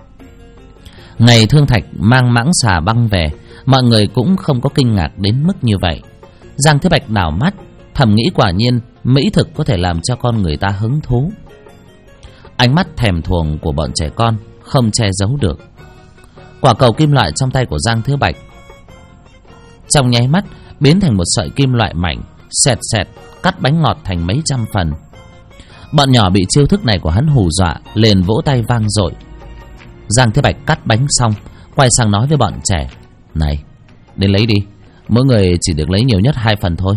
Speaker 1: Ngày Thương Thạch mang mãng xà băng về, mọi người cũng không có kinh ngạc đến mức như vậy. Giang Thế Bạch đảo mắt, thầm nghĩ quả nhiên mỹ thực có thể làm cho con người ta hứng thú. Ánh mắt thèm thuồng của bọn trẻ con không che giấu được. Quả cầu kim loại trong tay của Giang Thế Bạch trong nháy mắt biến thành một sợi kim loại mảnh, xẹt xẹt cắt bánh ngọt thành mấy trăm phần. Bọn nhỏ bị chiêu thức này của hắn hù dọa, liền vỗ tay vang dội. Giang Thế Bạch cắt bánh xong, quay sang nói với bọn trẻ: "Này, đến lấy đi, mỗi người chỉ được lấy nhiều nhất 2 phần thôi."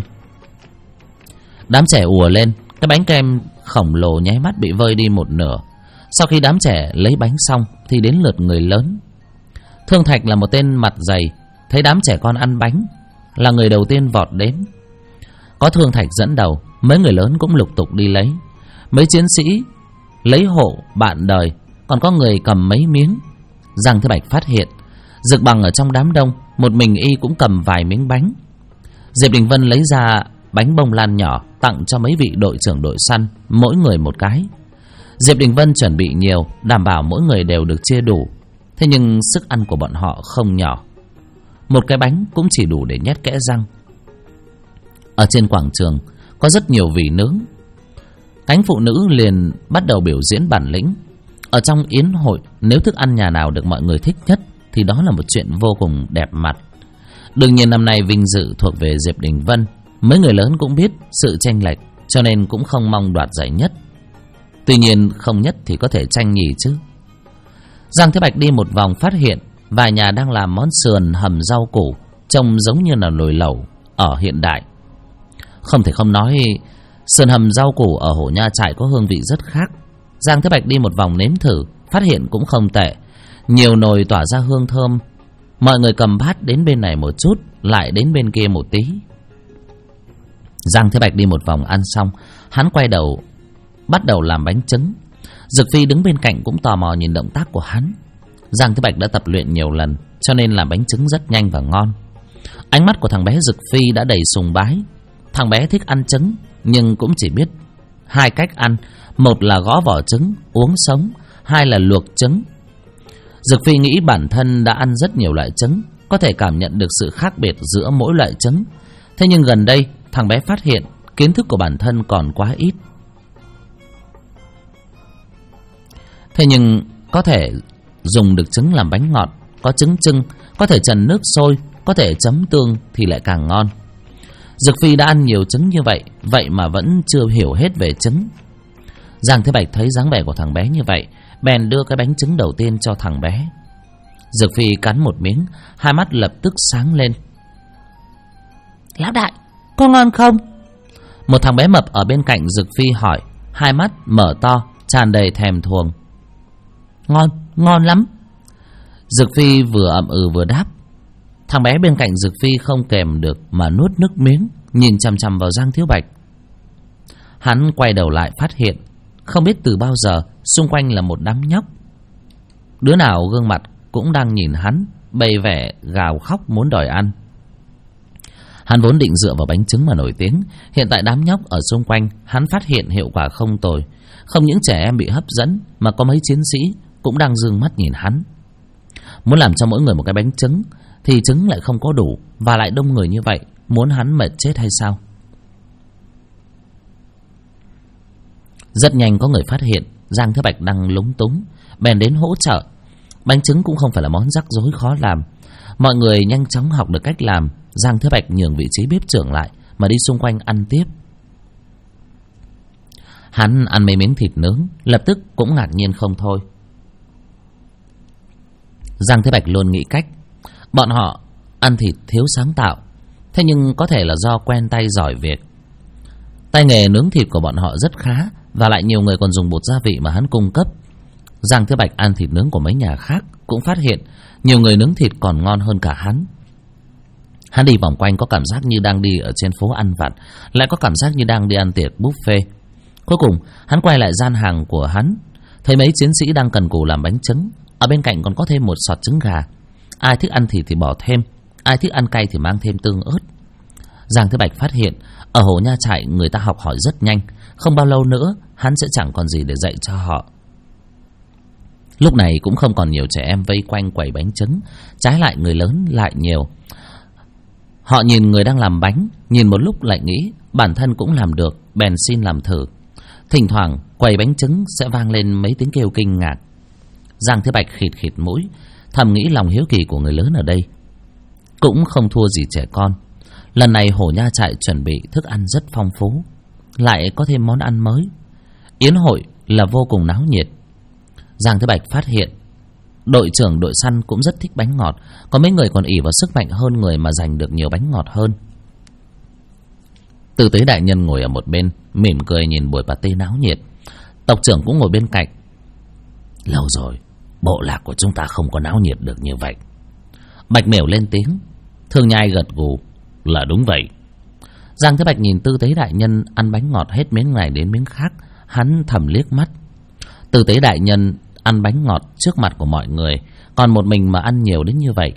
Speaker 1: Đám trẻ ùa lên, cái bánh kem khổng lồ nháy mắt bị vơi đi một nửa. Sau khi đám trẻ lấy bánh xong thì đến lượt người lớn. Thương Thạch là một tên mặt dày, thấy đám trẻ con ăn bánh là người đầu tiên vọt đến. Có Thương Thạch dẫn đầu, mấy người lớn cũng lục tục đi lấy. Mấy chiến sĩ lấy hộ bạn đời, còn có người cầm mấy miếng. Giang Thế Bạch phát hiện Dực Bằng ở trong đám đông, một mình y cũng cầm vài miếng bánh. Diệp Đình Vân lấy ra bánh bông lan nhỏ tặng cho mấy vị đội trưởng đội săn, mỗi người một cái. Diệp Đình Vân chuẩn bị nhiều, đảm bảo mỗi người đều được chia đủ. Thế nhưng sức ăn của bọn họ không nhỏ, một cái bánh cũng chỉ đủ để nhét kẽ răng. Ở trên quảng trường có rất nhiều vị nướng. Cánh phụ nữ liền bắt đầu biểu diễn bản lĩnh. Ở trong yến hội, nếu thức ăn nhà nào được mọi người thích nhất thì đó là một chuyện vô cùng đẹp mặt. Đương nhiên năm nay vinh dự thuộc về Diệp Đình Vân. Mấy người lớn cũng biết sự chênh lệch, cho nên cũng không mong đoạt giải nhất. Tuy nhiên không nhất thì có thể tranh nhì chứ. Giang Thế Bạch đi một vòng phát hiện vài nhà đang làm món sườn hầm rau củ, trông giống như là nồi lẩu ở hiện đại. Không thể không nói, sườn hầm rau củ ở Hổ Nha Trại có hương vị rất khác. Giang Thế Bạch đi một vòng nếm thử, phát hiện cũng không tệ. Nhiều nồi tỏa ra hương thơm. Mọi người cầm bát đến bên này một chút, lại đến bên kia một tí. Giang Thế Bạch đi một vòng ăn xong, hắn quay đầu bắt đầu làm bánh trứng. Dực Phi đứng bên cạnh cũng tò mò nhìn động tác của hắn. Giang Thế Bạch đã tập luyện nhiều lần, cho nên làm bánh trứng rất nhanh và ngon. Ánh mắt của thằng bé Dực Phi đã đầy sùng bái. Thằng bé thích ăn trứng, nhưng cũng chỉ biết hai cách ăn. Một là gõ vỏ trứng, uống sống. Hai là luộc trứng. Dực Phi nghĩ bản thân đã ăn rất nhiều loại trứng, có thể cảm nhận được sự khác biệt giữa mỗi loại trứng. Thế nhưng gần đây, thằng bé phát hiện kiến thức của bản thân còn quá ít. Thế nhưng có thể dùng được trứng làm bánh ngọt, có trứng chưng, có thể trần nước sôi, có thể chấm tương thì lại càng ngon. Dực Phi đã ăn nhiều trứng như vậy, vậy mà vẫn chưa hiểu hết về trứng. Giang Thế Bạch thấy dáng vẻ của thằng bé như vậy, bèn đưa cái bánh trứng đầu tiên cho thằng bé. Dực Phi cắn một miếng, hai mắt lập tức sáng lên. Lão đại, có ngon không? Một thằng bé mập ở bên cạnh Dực Phi hỏi, hai mắt mở to, tràn đầy thèm thuồng. Ngon, ngon lắm. Dực Phi vừa ậm ừ vừa đáp. Thằng bé bên cạnh Dực Phi không kèm được mà nuốt nước miếng, nhìn chằm chằm vào Giang Thiếu Bạch. Hắn quay đầu lại phát hiện, không biết từ bao giờ xung quanh là một đám nhóc. Đứa nào gương mặt cũng đang nhìn hắn, bày vẻ gào khóc muốn đòi ăn. Hắn vốn định dựa vào bánh trứng mà nổi tiếng. Hiện tại đám nhóc ở xung quanh, hắn phát hiện hiệu quả không tồi. Không những trẻ em bị hấp dẫn, mà có mấy chiến sĩ cũng đang dương mắt nhìn hắn. Muốn làm cho mỗi người một cái bánh trứng thì trứng lại không có đủ, và lại đông người như vậy, muốn hắn mệt chết hay sao? Rất nhanh có người phát hiện Giang Thế Bạch đang lúng túng, bèn đến hỗ trợ. Bánh trứng cũng không phải là món rắc rối khó làm. Mọi người nhanh chóng học được cách làm. Giang Thế Bạch nhường vị trí bếp trưởng lại mà đi xung quanh ăn tiếp. Hắn ăn mấy miếng thịt nướng, lập tức cũng ngạc nhiên không thôi. Giang Thế Bạch luôn nghĩ cách. Bọn họ ăn thịt thiếu sáng tạo, thế nhưng có thể là do quen tay giỏi việc. Tay nghề nướng thịt của bọn họ rất khá, và lại nhiều người còn dùng bột gia vị mà hắn cung cấp. Giang Thế Bạch ăn thịt nướng của mấy nhà khác cũng phát hiện nhiều người nướng thịt còn ngon hơn cả hắn. Hắn đi vòng quanh có cảm giác như đang đi ở trên phố ăn vặt, lại có cảm giác như đang đi ăn tiệc buffet. Cuối cùng hắn quay lại gian hàng của hắn, thấy mấy chiến sĩ đang cần cù làm bánh trứng. Ở bên cạnh còn có thêm một sọt trứng gà. Ai thích ăn thịt thì bỏ thêm, ai thích ăn cay thì mang thêm tương ớt. Giang Thế Bạch phát hiện ở Hổ Nha Trại người ta học hỏi rất nhanh. Không bao lâu nữa hắn sẽ chẳng còn gì để dạy cho họ. Lúc này cũng không còn nhiều trẻ em vây quanh quầy bánh trứng, trái lại người lớn lại nhiều. Họ nhìn người đang làm bánh, nhìn một lúc lại nghĩ bản thân cũng làm được, bèn xin làm thử. Thỉnh thoảng quầy bánh trứng sẽ vang lên mấy tiếng kêu kinh ngạc. Giang Thế Bạch khịt khịt mũi, thầm nghĩ lòng hiếu kỳ của người lớn ở đây cũng không thua gì trẻ con. Lần này Hổ Nha Trại chuẩn bị thức ăn rất phong phú, lại có thêm món ăn mới. Yến hội là vô cùng náo nhiệt. Giang Thế Bạch phát hiện đội trưởng đội săn cũng rất thích bánh ngọt, có mấy người còn ỷ vào sức mạnh hơn người mà giành được nhiều bánh ngọt hơn. Tư Tế đại nhân ngồi ở một bên mỉm cười nhìn buổi party náo nhiệt. Tộc trưởng cũng ngồi bên cạnh. Lâu rồi bộ lạc của chúng ta không có náo nhiệt được như vậy. Bạch Miểu lên tiếng. Thương Nhai gật gù. Là đúng vậy. Giang Thế Bạch nhìn Tư Tế đại nhân ăn bánh ngọt hết miếng này đến miếng khác, hắn thầm liếc mắt. Tư Tế đại nhân ăn bánh ngọt trước mặt của mọi người, còn một mình mà ăn nhiều đến như vậy.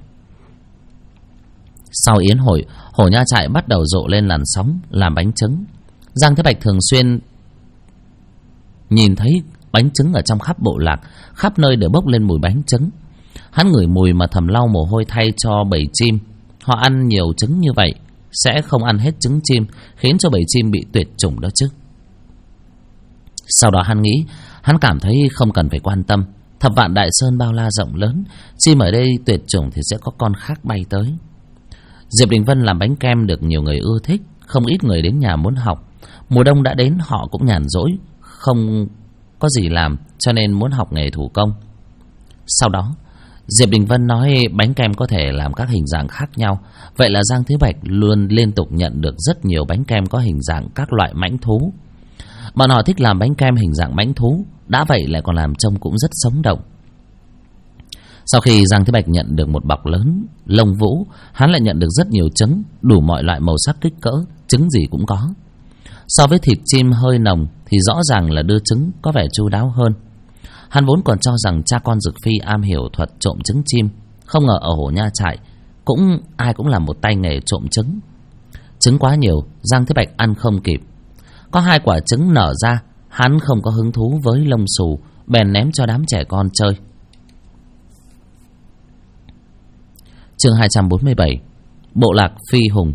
Speaker 1: Sau yến hội, Hổ Nha Trại bắt đầu rộ lên làn sóng làm bánh trứng. Giang Thế Bạch thường xuyên nhìn thấy bánh trứng ở trong khắp bộ lạc, khắp nơi đều bốc lên mùi bánh trứng. Hắn ngửi mùi mà thầm lau mồ hôi thay cho bầy chim. Họ ăn nhiều trứng như vậy, sẽ không ăn hết trứng chim, khiến cho bầy chim bị tuyệt chủng đó chứ. Sau đó hắn nghĩ, hắn cảm thấy không cần phải quan tâm. Thập vạn Đại Sơn bao la rộng lớn, chim ở đây tuyệt chủng thì sẽ có con khác bay tới. Diệp Đình Vân làm bánh kem được nhiều người ưa thích, không ít người đến nhà muốn học. Mùa đông đã đến, họ cũng nhàn rỗi, không có gì làm, cho nên muốn học nghề thủ công. Sau đó Diệp Đình Vân nói bánh kem có thể làm các hình dạng khác nhau. Vậy là Giang Thiếu Bạch luôn liên tục nhận được rất nhiều bánh kem có hình dạng các loại mãnh thú. Bọn họ thích làm bánh kem hình dạng mãnh thú, đã vậy lại còn làm trông cũng rất sống động. Sau khi Giang Thiếu Bạch nhận được một bọc lớn lông vũ, hắn lại nhận được rất nhiều trứng, đủ mọi loại màu sắc kích cỡ, trứng gì cũng có. So với thịt chim hơi nồng thì rõ ràng là đưa trứng có vẻ chu đáo hơn. Hắn vốn còn cho rằng cha con Dực Phi am hiểu thuật trộm trứng chim, không ngờ ở Hổ Nha Trại ai cũng làm một tay nghề trộm trứng. Trứng quá nhiều, Giang Thiếu Bạch ăn không kịp. Có 2 quả trứng nở ra, hắn không có hứng thú với lông xù, bèn ném cho đám trẻ con chơi. Chương 247: Bộ lạc Phi Hùng.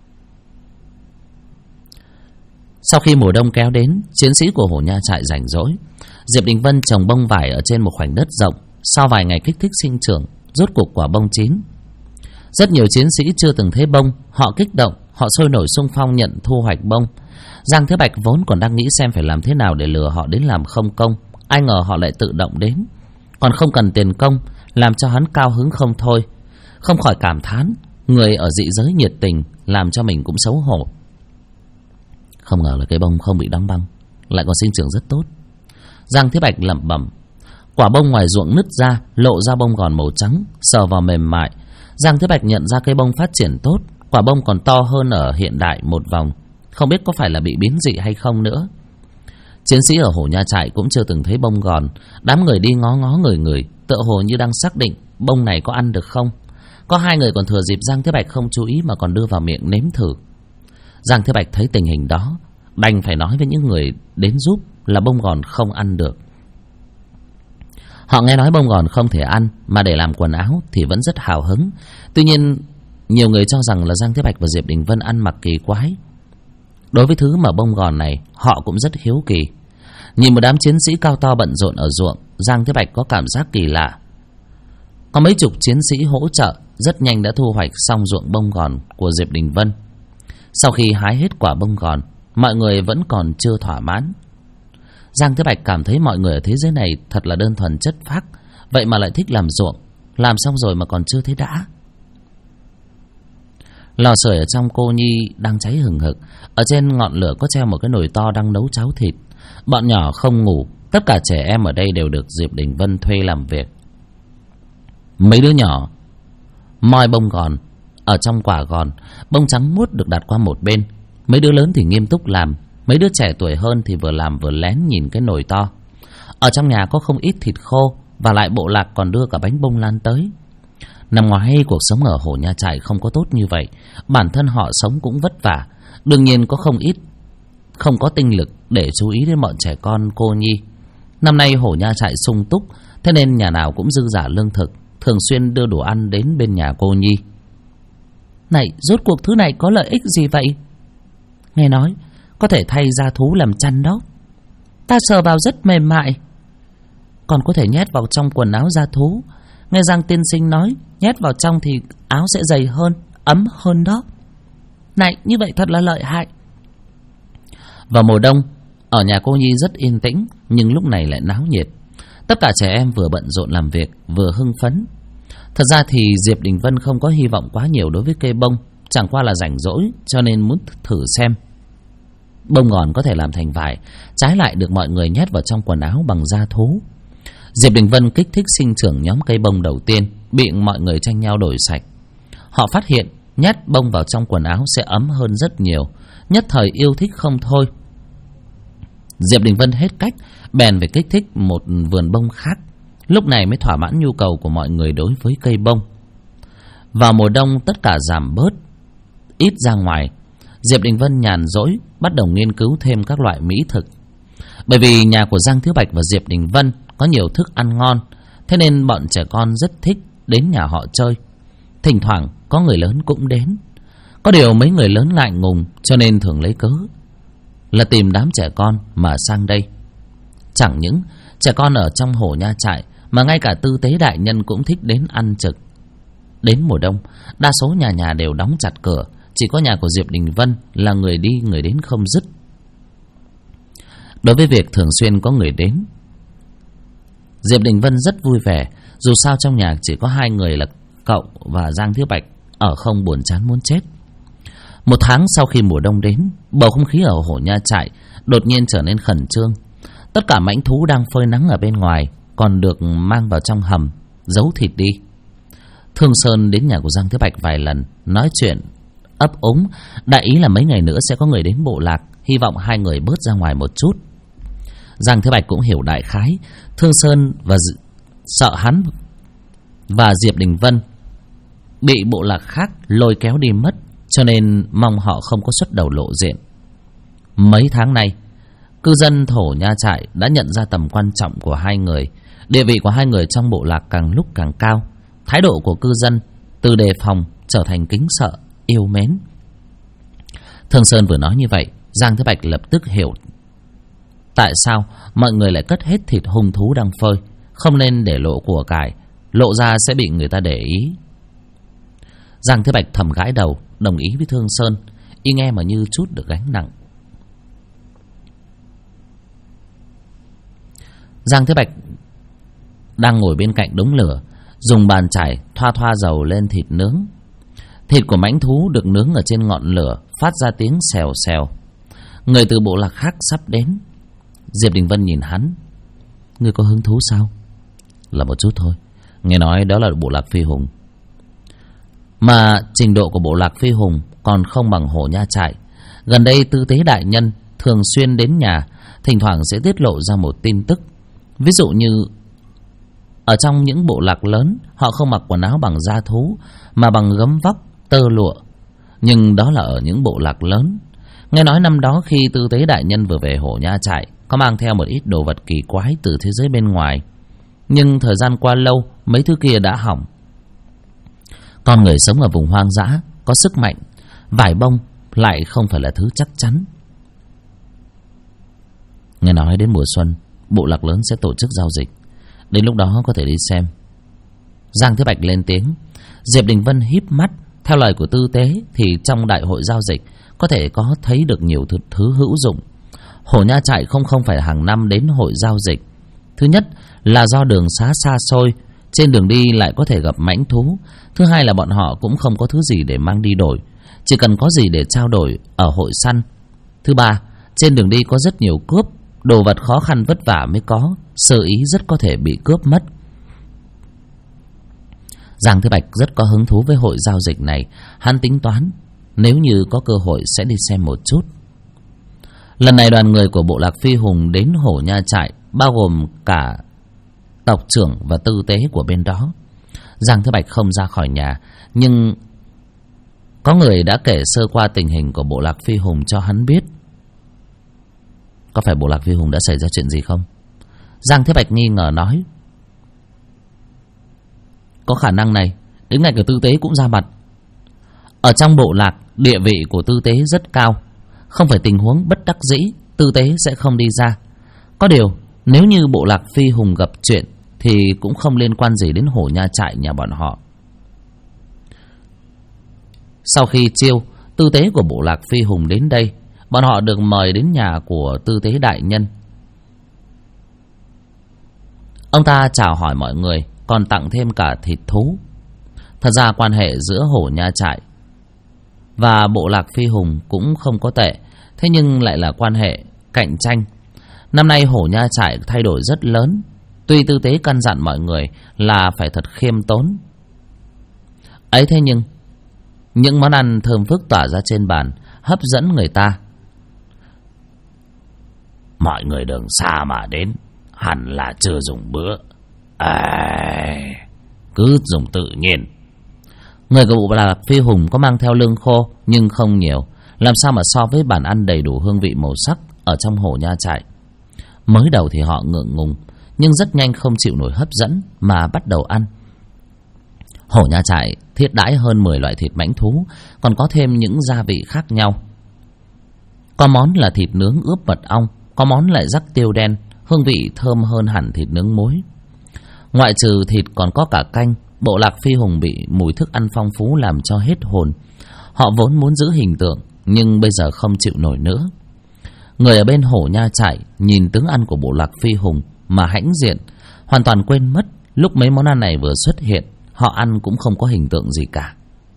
Speaker 1: Sau khi mùa đông kéo đến, chiến sĩ của Hổ Nha Trại rảnh rỗi. Diệp Đình Vân trồng bông vải ở trên một khoảnh đất rộng. Sau vài ngày kích thích sinh trưởng, rốt cuộc quả bông chín. Rất nhiều chiến sĩ chưa từng thấy bông, họ kích động, họ sôi nổi xung phong nhận thu hoạch bông. Giang Thế Bạch vốn còn đang nghĩ xem phải làm thế nào để lừa họ đến làm không công, ai ngờ họ lại tự động đến, còn không cần tiền công, làm cho hắn cao hứng không thôi. Không khỏi cảm thán, người ở dị giới nhiệt tình làm cho mình cũng xấu hổ. Không ngờ là cây bông không bị đóng băng, lại còn sinh trưởng rất tốt. Giang Thế Bạch lẩm bẩm. Quả bông ngoài ruộng nứt ra, lộ ra bông gòn màu trắng, sờ vào mềm mại. Giang Thế Bạch nhận ra cây bông phát triển tốt, quả bông còn to hơn ở hiện đại một vòng, không biết có phải là bị biến dị hay không nữa. Chiến sĩ ở Hổ Nha Trại cũng chưa từng thấy bông gòn, đám người đi ngó ngó người, tựa hồ như đang xác định bông này có ăn được không. Có 2 người còn thừa dịp Giang Thế Bạch không chú ý mà còn đưa vào miệng nếm thử. Giang Thế Bạch thấy tình hình đó, đành phải nói với những người đến giúp là bông gòn không ăn được. Họ nghe nói bông gòn không thể ăn, mà để làm quần áo thì vẫn rất hào hứng. Tuy nhiên, nhiều người cho rằng là Giang Thế Bạch và Diệp Đình Vân ăn mặc kỳ quái. Đối với thứ mà bông gòn này, họ cũng rất hiếu kỳ. Nhìn một đám chiến sĩ cao to bận rộn ở ruộng, Giang Thế Bạch có cảm giác kỳ lạ. Có mấy chục chiến sĩ hỗ trợ, rất nhanh đã thu hoạch xong ruộng bông gòn của Diệp Đình Vân. Sau khi hái hết quả bông gòn, mọi người vẫn còn chưa thỏa mãn. Giang Thế Bạch cảm thấy mọi người ở thế giới này thật là đơn thuần chất phác, vậy mà lại thích làm ruộng, làm xong rồi mà còn chưa thấy đã. Lò sưởi ở trong cô nhi đang cháy hừng hực, ở trên ngọn lửa có treo một cái nồi to đang nấu cháo thịt. Bọn nhỏ không ngủ, tất cả trẻ em ở đây đều được Diệp Đình Vân thuê làm việc. Mấy đứa nhỏ moi bông gòn, ở trong quả gòn, bông trắng muốt được đặt qua một bên. Mấy đứa lớn thì nghiêm túc làm, mấy đứa trẻ tuổi hơn thì vừa làm vừa lén nhìn cái nồi to. Ở trong nhà có không ít thịt khô, và lại bộ lạc còn đưa cả bánh bông lan tới. Năm ngoái cuộc sống ở Hổ Nha Trại không có tốt như vậy, bản thân họ sống cũng vất vả, đương nhiên có không có tinh lực để chú ý đến bọn trẻ con cô nhi. Năm nay Hổ Nha Trại sung túc, thế nên nhà nào cũng dư dả lương thực, thường xuyên đưa đồ ăn đến bên nhà cô nhi. Này, rốt cuộc thứ này có lợi ích gì vậy? Nghe nói có thể thay da thú làm chăn đó. Ta sờ vào rất mềm mại, còn có thể nhét vào trong quần áo da thú. Nghe Giang tiên sinh nói nhét vào trong thì áo sẽ dày hơn, ấm hơn đó. Này, như vậy thật là lợi hại. Vào mùa đông, ở nhà cô nhi rất yên tĩnh, nhưng lúc này lại náo nhiệt. Tất cả trẻ em vừa bận rộn làm việc, vừa hưng phấn. Thật ra thì Diệp Đình Vân không có hy vọng quá nhiều đối với cây bông, chẳng qua là rảnh rỗi cho nên muốn thử xem. Bông gòn có thể làm thành vải, trái lại được mọi người nhét vào trong quần áo bằng da thú. Diệp Đình Vân kích thích sinh trưởng nhóm cây bông đầu tiên, bị mọi người tranh nhau đổi sạch. Họ phát hiện nhét bông vào trong quần áo sẽ ấm hơn rất nhiều, nhất thời yêu thích không thôi. Diệp Đình Vân hết cách, bèn phải kích thích một vườn bông khác, lúc này mới thỏa mãn nhu cầu của mọi người đối với cây bông. Vào mùa đông tất cả giảm bớt, ít ra ngoài. Diệp Đình Vân nhàn rỗi, bắt đầu nghiên cứu thêm các loại mỹ thực. Bởi vì nhà của Giang Thiếu Bạch và Diệp Đình Vân có nhiều thức ăn ngon, thế nên bọn trẻ con rất thích đến nhà họ chơi. Thỉnh thoảng có người lớn cũng đến. Có điều mấy người lớn ngại ngùng, cho nên thường lấy cớ là tìm đám trẻ con mà sang đây. Chẳng những trẻ con ở trong Hổ Nha Trại, mà ngay cả tư tế đại nhân cũng thích đến ăn trực. Đến mùa đông, đa số nhà nhà đều đóng chặt cửa, chỉ có nhà của Diệp Đình Vân là người đi người đến không dứt. Đối với việc thường xuyên có người đến, Diệp Đình Vân rất vui vẻ. Dù sao trong nhà chỉ có hai người là cậu và Giang Thiếu Bạch ở không buồn chán muốn chết. Một tháng sau khi mùa đông đến, bầu không khí ở Hổ Nha Trại đột nhiên trở nên khẩn trương. Tất cả mãnh thú đang phơi nắng ở bên ngoài còn được mang vào trong hầm giấu thịt đi. Thương Sơn đến nhà của Giang Thiếu Bạch vài lần, nói chuyện ấp úng, đại ý là mấy ngày nữa sẽ có người đến bộ lạc, hy vọng hai người bớt ra ngoài một chút. Giang Thiếu Bạch cũng hiểu đại khái Thương Sơn và sợ hắn và Diệp Đình Vân bị bộ lạc khác lôi kéo đi mất, cho nên mong họ không có xuất đầu lộ diện. Mấy tháng nay, cư dân Hổ Nha Trại đã nhận ra tầm quan trọng của hai người. Địa vị của hai người trong bộ lạc càng lúc càng cao. Thái độ của cư dân từ đề phòng trở thành kính sợ, yêu mến. Thương Sơn vừa nói như vậy, Giang Thế Bạch lập tức hiểu tại sao mọi người lại cất hết thịt hung thú đang phơi. Không nên để lộ của cải, lộ ra sẽ bị người ta để ý. Giang Thế Bạch thầm gãi đầu, đồng ý với Thương Sơn. Y nghe mà như chút được gánh nặng. Giang Thế Bạch đang ngồi bên cạnh đống lửa, dùng bàn chải thoa thoa dầu lên thịt nướng. Thịt của mãnh thú được nướng ở trên ngọn lửa phát ra tiếng xèo xèo. Người từ bộ lạc khác sắp đến. Diệp Đình Vân nhìn hắn. Ngươi có hứng thú sao? Là một chút thôi. Nghe nói đó là bộ lạc Phi Hùng, mà trình độ của bộ lạc Phi Hùng còn không bằng Hổ Nha Trại. Gần đây tư tế đại nhân thường xuyên đến nhà, thỉnh thoảng sẽ tiết lộ ra một tin tức. Ví dụ như ở trong những bộ lạc lớn, họ không mặc quần áo bằng da thú mà bằng gấm vóc, tơ lụa. Nhưng đó là ở những bộ lạc lớn. Nghe nói năm đó khi tư tế đại nhân vừa về Hổ Nha Trại, có mang theo một ít đồ vật kỳ quái từ thế giới bên ngoài. Nhưng thời gian qua lâu, mấy thứ kia đã hỏng. Con người sống ở vùng hoang dã có sức mạnh, vải bông lại không phải là thứ chắc chắn. Nghe nói đến mùa xuân, bộ lạc lớn sẽ tổ chức giao dịch. Đến lúc đó có thể đi xem. Giang Thế Bạch lên tiếng. Diệp Đình Vân híp mắt. Theo lời của tư tế thì trong đại hội giao dịch có thể có thấy được nhiều thứ hữu dụng. Hổ Nha Trại không phải hàng năm đến hội giao dịch. Thứ nhất là do đường xá xa xôi, trên đường đi lại có thể gặp mãnh thú. Thứ hai là bọn họ cũng không có thứ gì để mang đi đổi, chỉ cần có gì để trao đổi ở hội săn. Thứ ba, trên đường đi có rất nhiều cướp, đồ vật khó khăn vất vả mới có, sơ ý rất có thể bị cướp mất. Giang Thế Bạch rất có hứng thú với hội giao dịch này. Hắn tính toán nếu như có cơ hội sẽ đi xem một chút. Lần này đoàn người của bộ lạc Phi Hùng đến Hổ Nha Trại, bao gồm cả tộc trưởng và tư tế của bên đó. Giang Thế Bạch không ra khỏi nhà, nhưng có người đã kể sơ qua tình hình của bộ lạc Phi Hùng cho hắn biết. Có phải bộ lạc Phi Hùng đã xảy ra chuyện gì không? Giang Thế Bạch nghi ngờ nói. Có khả năng này, đến ngay cả tư tế cũng ra mặt. Ở trong bộ lạc, địa vị của tư tế rất cao. Không phải tình huống bất đắc dĩ, tư tế sẽ không đi ra. Có điều, nếu như bộ lạc Phi Hùng gặp chuyện thì cũng không liên quan gì đến Hổ Nha Trại nhà bọn họ. Sau khi chiêu tư tế của bộ lạc Phi Hùng đến đây, bọn họ được mời đến nhà của tư tế đại nhân. Ông ta chào hỏi mọi người, còn tặng thêm cả thịt thú. Thật ra quan hệ giữa Hổ Nha Trại và bộ lạc Phi Hùng cũng không có tệ, thế nhưng lại là quan hệ cạnh tranh. Năm nay Hổ Nha Trại thay đổi rất lớn. Tuy tư tế căn dặn mọi người là phải thật khiêm tốn ấy, thế nhưng những món ăn thơm phức tỏa ra trên bàn hấp dẫn người ta.
Speaker 2: Mọi người đường xa mà đến, hẳn là chưa dùng bữa. Cứ dùng tự nhiên.
Speaker 1: Người của bộ lạc Phi Hùng có mang theo lương khô nhưng không nhiều, làm sao mà so với bàn ăn đầy đủ hương vị màu sắc ở trong Hổ Nha Trại. Mới đầu thì họ ngượng ngùng, nhưng rất nhanh không chịu nổi hấp dẫn mà bắt đầu ăn. Hổ Nha Trại thiết đãi hơn 10 loại thịt mãnh thú, còn có thêm những gia vị khác nhau. Có món là thịt nướng ướp mật ong, có món lại rắc tiêu đen, hương vị thơm hơn hẳn thịt nướng muối. Ngoại trừ thịt còn có cả canh. Bộ lạc Phi Hùng bị mùi thức ăn phong phú làm cho hết hồn. Họ vốn muốn giữ hình tượng, nhưng bây giờ không chịu nổi nữa. Người ở bên Hổ Nha Trại nhìn tướng ăn của bộ lạc Phi Hùng mà hãnh diện, hoàn toàn quên mất lúc mấy món ăn này vừa xuất hiện, họ ăn cũng không có hình tượng gì cả.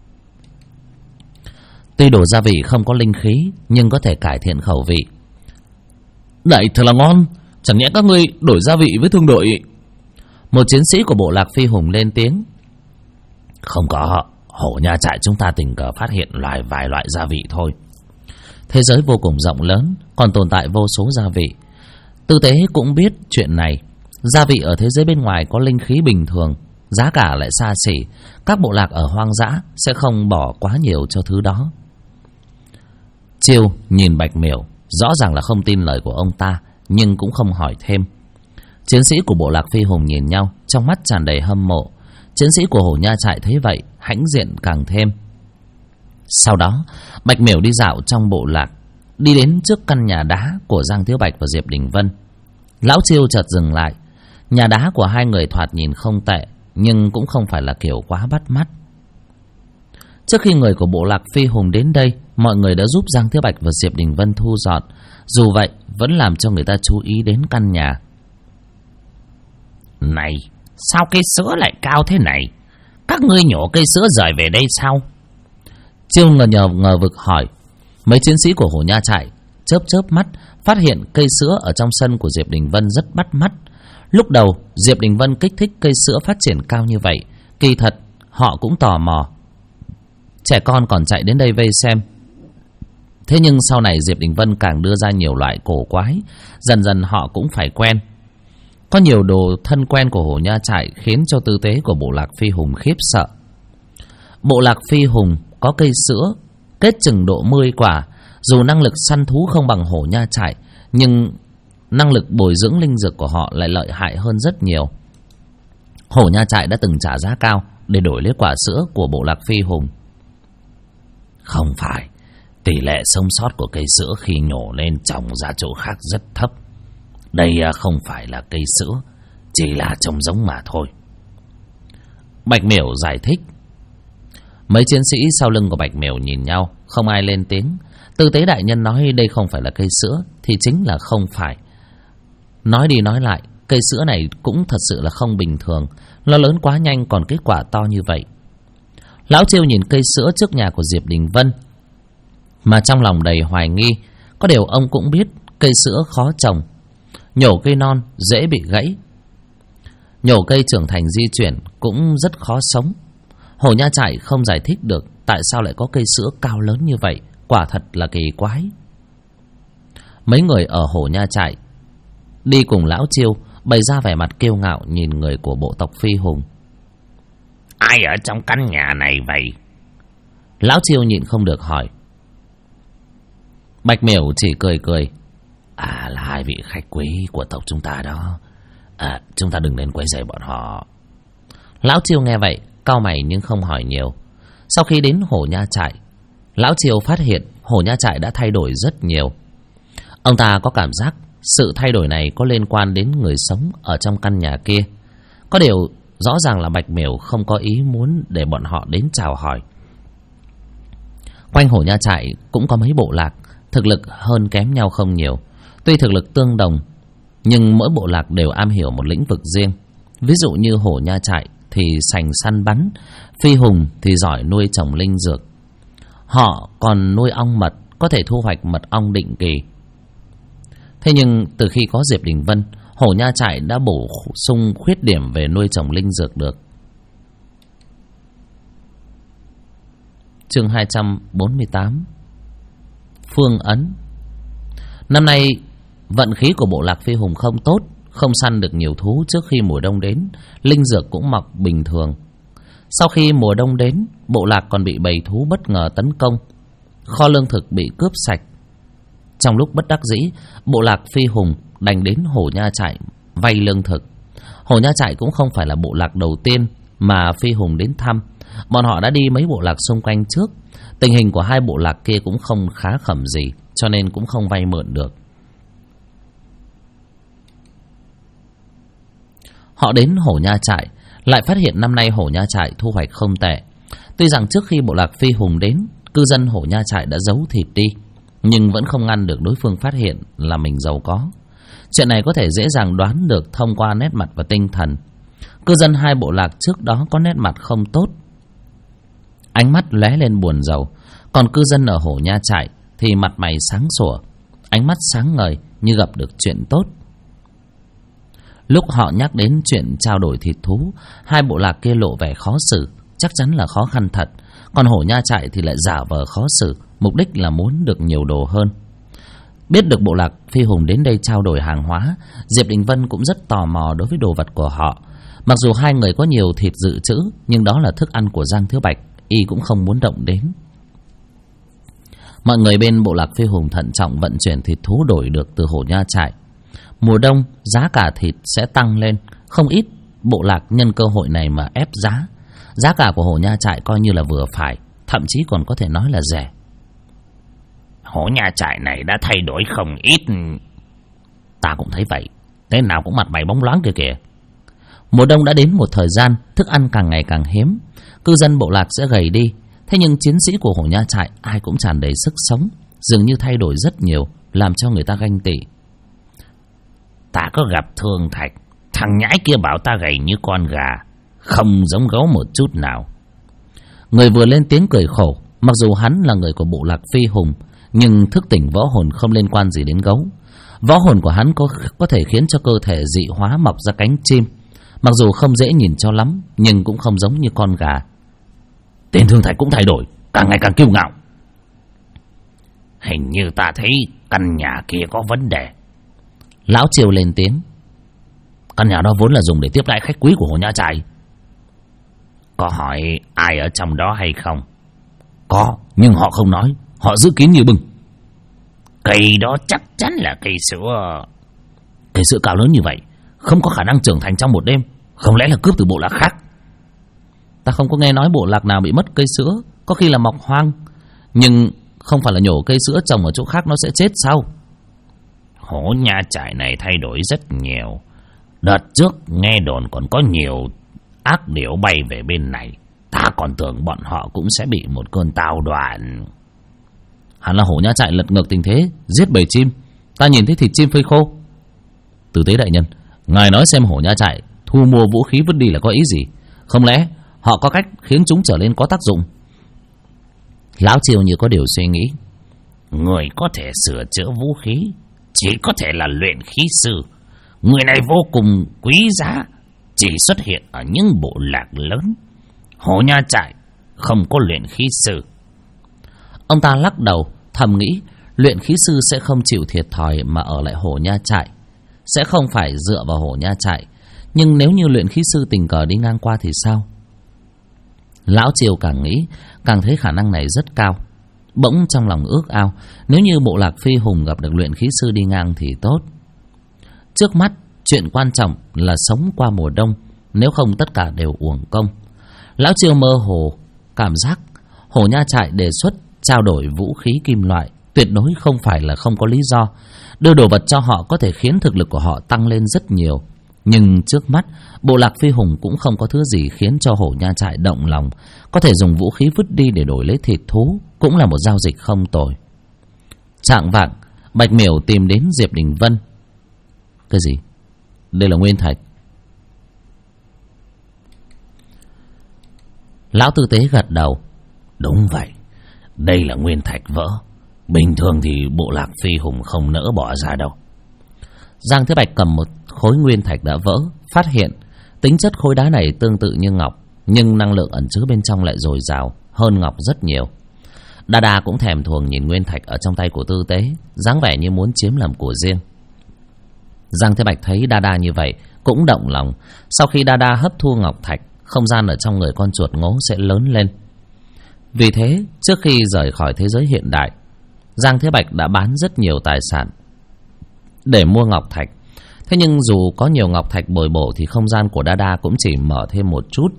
Speaker 1: Tuy đồ gia vị không có linh khí, nhưng có thể cải thiện khẩu vị.
Speaker 2: Đại thật là ngon, chẳng nhẽ các ngươi đổi gia vị với thương đội?
Speaker 1: Một chiến sĩ của bộ lạc Phi Hùng lên tiếng.
Speaker 2: Không có, Hổ Nha Trại chúng ta tình cờ phát hiện vài loại gia vị thôi.
Speaker 1: Thế giới vô cùng rộng lớn, còn tồn tại vô số gia vị. Tư Tế cũng biết chuyện này. Gia vị ở thế giới bên ngoài có linh khí bình thường, giá cả lại xa xỉ. Các bộ lạc ở hoang dã sẽ không bỏ quá nhiều cho thứ đó. Chiêu nhìn Bạch Miểu, rõ ràng là không tin lời của ông ta, nhưng cũng không hỏi thêm. Chiến sĩ của bộ lạc Phi Hùng nhìn nhau, trong mắt tràn đầy hâm mộ. Chiến sĩ của Hổ Nha Trại thấy vậy, hãnh diện càng thêm. Sau đó, Bạch Miểu đi dạo trong bộ lạc, đi đến trước căn nhà đá của Giang Thiếu Bạch và Diệp Đình Vân. Lão Chiêu chợt dừng lại. Nhà đá của hai người thoạt nhìn không tệ, nhưng cũng không phải là kiểu quá bắt mắt. Trước khi người của bộ lạc Phi Hùng đến đây, mọi người đã giúp Giang Thiếu Bạch và Diệp Đình Vân thu dọn. Dù vậy, vẫn làm cho người ta chú ý đến căn nhà.
Speaker 2: Này, sao cây sữa lại cao thế này? Các ngươi nhổ cây sữa rời về đây sao?
Speaker 1: Chiêu ngờ vực hỏi. Mấy chiến sĩ của Hổ Nha Trại chớp mắt, phát hiện cây sữa ở trong sân của Diệp Đình Vân rất bắt mắt. Lúc đầu Diệp Đình Vân kích thích cây sữa phát triển cao như vậy, kỳ thật họ cũng tò mò. Trẻ con còn chạy đến đây vây xem. Thế nhưng sau này Diệp Đình Vân càng đưa ra nhiều loại cổ quái, dần dần họ cũng phải quen. Có nhiều đồ thân quen của Hổ Nha Trại khiến cho tư tế của bộ lạc Phi Hùng khiếp sợ. Bộ lạc Phi Hùng có cây sữa kết chừng độ 10 quả. Dù năng lực săn thú không bằng Hổ Nha Trại, nhưng năng lực bồi dưỡng linh dược của họ lại lợi hại hơn rất nhiều. Hổ Nha Trại đã từng trả giá cao để đổi lấy quả sữa của bộ lạc Phi Hùng.
Speaker 2: Không phải, tỷ lệ sống sót của cây sữa khi nhổ lên trồng ra chỗ khác rất thấp. Đây không phải là cây sữa, chỉ là trồng giống mà thôi.
Speaker 1: Bạch Miểu giải thích. Mấy chiến sĩ sau lưng của Bạch Miểu nhìn nhau, không ai lên tiếng. Tư tế đại nhân nói đây không phải là cây sữa thì chính là không phải. Nói đi nói lại, cây sữa này cũng thật sự là không bình thường. Nó lớn quá nhanh, còn kết quả to như vậy. Lão Chiêu nhìn cây sữa trước nhà của Diệp Đình Vân mà trong lòng đầy hoài nghi. Có điều ông cũng biết cây sữa khó trồng, nhổ cây non dễ bị gãy, nhổ cây trưởng thành di chuyển cũng rất khó sống. Hổ Nha Trại không giải thích được tại sao lại có cây sữa cao lớn như vậy, quả thật là kỳ quái. Mấy người ở Hổ Nha Trại đi cùng Lão Chiêu bày ra vẻ mặt kiêu ngạo nhìn người của bộ tộc Phi Hùng.
Speaker 2: Ai ở trong căn nhà này vậy?
Speaker 1: Lão Chiêu nhịn không được hỏi. Bạch Miểu chỉ cười.
Speaker 2: Là hai vị khách quý của tộc chúng ta đó. Chúng ta đừng nên quấy rầy bọn họ.
Speaker 1: Lão Chiêu nghe vậy cau mày nhưng không hỏi nhiều. Sau khi đến Hổ Nha Trại, Lão Chiêu phát hiện Hổ Nha Trại đã thay đổi rất nhiều. Ông ta có cảm giác sự thay đổi này có liên quan đến người sống ở trong căn nhà kia. Có điều rõ ràng là Bạch Miểu không có ý muốn để bọn họ đến chào hỏi. Quanh Hổ Nha Trại cũng có mấy bộ lạc, thực lực hơn kém nhau không nhiều. Tuy thực lực tương đồng, nhưng mỗi bộ lạc đều am hiểu một lĩnh vực riêng. Ví dụ như Hổ Nha Trại thì sành săn bắn, Phi Hùng thì giỏi nuôi trồng linh dược. Họ còn nuôi ong mật, có thể thu hoạch mật ong định kỳ. Thế nhưng từ khi có Diệp Đình Vân, Hổ Nha Trại đã bổ sung khuyết điểm về nuôi trồng linh dược được. Chương 248 Phương ấn. Năm nay vận khí của bộ lạc Phi Hùng không tốt, không săn được nhiều thú trước khi mùa đông đến, linh dược cũng mọc bình thường. Sau khi mùa đông đến, bộ lạc còn bị bầy thú bất ngờ tấn công, kho lương thực bị cướp sạch. Trong lúc bất đắc dĩ, bộ lạc Phi Hùng đành đến Hổ Nha Trại vay lương thực. Hổ Nha Trại cũng không phải là bộ lạc đầu tiên mà Phi Hùng đến thăm. Bọn họ đã đi mấy bộ lạc xung quanh trước. Tình hình của hai bộ lạc kia cũng không khá khẩm gì, cho nên cũng không vay mượn được. Họ đến Hổ Nha Trại, lại phát hiện năm nay Hổ Nha Trại thu hoạch không tệ. Tuy rằng trước khi bộ lạc Phi Hùng đến, cư dân Hổ Nha Trại đã giấu thịt đi, nhưng vẫn không ngăn được đối phương phát hiện là mình giàu có. Chuyện này có thể dễ dàng đoán được thông qua nét mặt và tinh thần. Cư dân hai bộ lạc trước đó có nét mặt không tốt, ánh mắt lóe lên buồn rầu. Còn cư dân ở Hổ Nha Trại thì mặt mày sáng sủa, ánh mắt sáng ngời như gặp được chuyện tốt. Lúc họ nhắc đến chuyện trao đổi thịt thú, hai bộ lạc kia lộ vẻ khó xử, chắc chắn là khó khăn thật. Còn Hổ Nha Trại thì lại giả vờ khó xử, mục đích là muốn được nhiều đồ hơn. Biết được bộ lạc Phi Hùng đến đây trao đổi hàng hóa, Diệp Đình Vân cũng rất tò mò đối với đồ vật của họ. Mặc dù hai người có nhiều thịt dự trữ, nhưng đó là thức ăn của Giang Thiếu Bạch, y cũng không muốn động đến. Mọi người bên bộ lạc Phi Hùng thận trọng vận chuyển thịt thú đổi được từ Hổ Nha Trại. Mùa đông giá cả thịt sẽ tăng lên, không ít bộ lạc nhân cơ hội này mà ép giá. Giá cả của Hổ Nha Trại coi như là vừa phải, thậm chí còn có thể nói là rẻ.
Speaker 2: Hổ Nha Trại này đã thay đổi không ít.
Speaker 1: Ta cũng thấy vậy, thế nào cũng mặt mày bóng loáng kìa kìa. Mùa đông đã đến một thời gian, thức ăn càng ngày càng hiếm, cư dân bộ lạc sẽ gầy đi. Thế nhưng chiến sĩ của Hổ Nha Trại ai cũng tràn đầy sức sống, dường như thay đổi rất nhiều, làm cho người ta ganh tị.
Speaker 2: Ta có gặp Thương Thạch, thằng nhãi kia bảo ta gầy như con gà, không giống gấu một chút nào.
Speaker 1: Người vừa lên tiếng cười khổ. Mặc dù hắn là người của bộ lạc Phi Hùng, nhưng thức tỉnh võ hồn không liên quan gì đến gấu. Võ hồn của hắn có thể khiến cho cơ thể dị hóa mọc ra cánh chim. Mặc dù không dễ nhìn cho lắm, nhưng cũng không giống như con gà.
Speaker 2: Tên Thương Thạch cũng thay đổi, càng ngày càng kiêu ngạo. Hình như ta thấy căn nhà kia có vấn đề.
Speaker 1: Lão Triều lên tiếng.
Speaker 2: Căn nhà đó vốn là dùng để tiếp đãi khách quý của Hổ Nha Trại. Có hỏi ai ở trong đó hay không?
Speaker 1: Có, nhưng họ không nói, họ giữ kín như bưng.
Speaker 2: Cây đó chắc chắn là cây sữa.
Speaker 1: Cây sữa cao lớn như vậy, không có khả năng trưởng thành trong một đêm. Không lẽ là cướp từ bộ lạc khác? Ta không có nghe nói bộ lạc nào bị mất cây sữa, có khi là mọc hoang. Nhưng không phải là nhổ cây sữa trồng ở chỗ khác nó sẽ chết sao?
Speaker 2: Hổ Nha Trại này thay đổi rất nhiều. Đợt trước nghe đồn còn có nhiều ác điểu bay về bên này, ta còn tưởng bọn họ cũng sẽ bị một cơn tao đoạn.
Speaker 1: Hẳn là Hổ Nha Trại lật ngược tình thế, giết bầy chim. Ta nhìn thấy thịt chim phơi khô. Tử tế đại nhân, ngài nói xem Hổ Nha Trại thu mua vũ khí vứt đi là có ý gì? Không lẽ họ có cách khiến chúng trở nên có tác dụng? Lão Triều như có điều suy nghĩ.
Speaker 2: Người có thể sửa chữa vũ khí chỉ có thể là luyện khí sư. Người này vô cùng quý giá, chỉ xuất hiện ở những bộ lạc lớn. Hổ Nha Trại không có luyện khí sư.
Speaker 1: Ông ta lắc đầu, thầm nghĩ luyện khí sư sẽ không chịu thiệt thòi mà ở lại Hổ Nha Trại, sẽ không phải dựa vào Hổ Nha Trại. Nhưng nếu như luyện khí sư tình cờ đi ngang qua thì sao? Lão Triều càng nghĩ càng thấy khả năng này rất cao. Bỗng trong lòng ước ao, nếu như bộ lạc Phi Hùng gặp được luyện khí sư đi ngang thì tốt. Trước mắt chuyện quan trọng là sống qua mùa đông, nếu không tất cả đều uổng công. Lão Triều mơ hồ cảm giác Hổ Nha Trại đề xuất trao đổi vũ khí kim loại tuyệt đối không phải là không có lý do. Đưa đồ vật cho họ có thể khiến thực lực của họ tăng lên rất nhiều. Nhưng trước mắt bộ lạc Phi Hùng cũng không có thứ gì khiến cho Hổ Nha Trại động lòng. Có thể dùng vũ khí vứt đi để đổi lấy thịt thú cũng là một giao dịch không tồi. Chạng vạng, Bạch Miểu tìm đến Diệp Đình Vân. Cái gì? Đây là nguyên thạch. Lão tư tế gật đầu.
Speaker 2: Đúng vậy, đây là nguyên thạch vỡ. Bình thường thì bộ lạc Phi Hùng không nỡ bỏ ra đâu.
Speaker 1: Giang Thế Bạch cầm một khối nguyên thạch đã vỡ, phát hiện tính chất khối đá này tương tự như ngọc, nhưng năng lượng ẩn chứa bên trong lại dồi dào hơn ngọc rất nhiều. Đa Đa cũng thèm thuồng nhìn nguyên thạch ở trong tay của tư tế, dáng vẻ như muốn chiếm làm của riêng. Giang Thế Bạch thấy Đa Đa như vậy cũng động lòng. Sau khi Đa Đa hấp thu ngọc thạch, không gian ở trong người con chuột ngố sẽ lớn lên. Vì thế, trước khi rời khỏi thế giới hiện đại, Giang Thế Bạch đã bán rất nhiều tài sản để mua ngọc thạch. Thế nhưng dù có nhiều ngọc thạch bồi bổ thì không gian của Đa Đa cũng chỉ mở thêm một chút.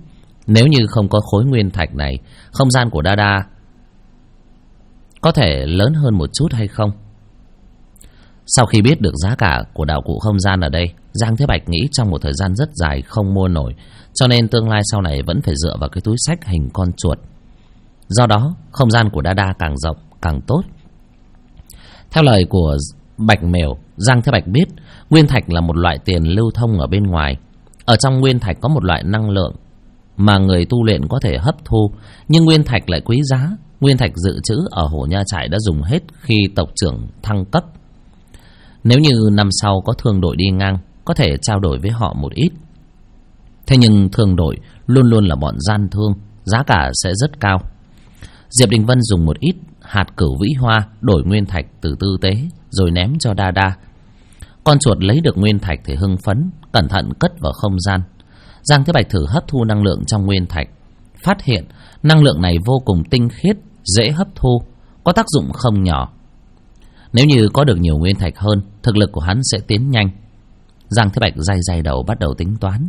Speaker 1: Nếu như không có khối nguyên thạch này, không gian của Đa có thể lớn hơn một chút hay không? Sau khi biết được giá cả của đạo cụ không gian ở đây, Giang Thế Bạch nghĩ trong một thời gian rất dài không mua nổi, cho nên tương lai sau này vẫn phải dựa vào cái túi xách hình con chuột. Do đó, không gian của Đa càng rộng càng tốt. Theo lời của Bạch Mèo, Giang Thế Bạch biết nguyên thạch là một loại tiền lưu thông ở bên ngoài. Ở trong nguyên thạch có một loại năng lượng mà người tu luyện có thể hấp thu, nhưng nguyên thạch lại quý giá. Nguyên thạch dự trữ ở Hổ Nha Trại đã dùng hết khi tộc trưởng thăng cấp. Nếu như năm sau có thương đội đi ngang, có thể trao đổi với họ một ít. Thế nhưng thương đội luôn luôn là bọn gian thương, giá cả sẽ rất cao. Diệp Đình Vân dùng một ít hạt cửu vĩ hoa đổi nguyên thạch từ Tư Tế, rồi ném cho Đa. Con chuột lấy được nguyên thạch thì hưng phấn, cẩn thận cất vào không gian. Giang Thế Bạch thử hấp thu năng lượng trong nguyên thạch, phát hiện năng lượng này vô cùng tinh khiết, dễ hấp thu, có tác dụng không nhỏ. Nếu như có được nhiều nguyên thạch hơn, thực lực của hắn sẽ tiến nhanh. Giang Thế Bạch day đầu bắt đầu tính toán.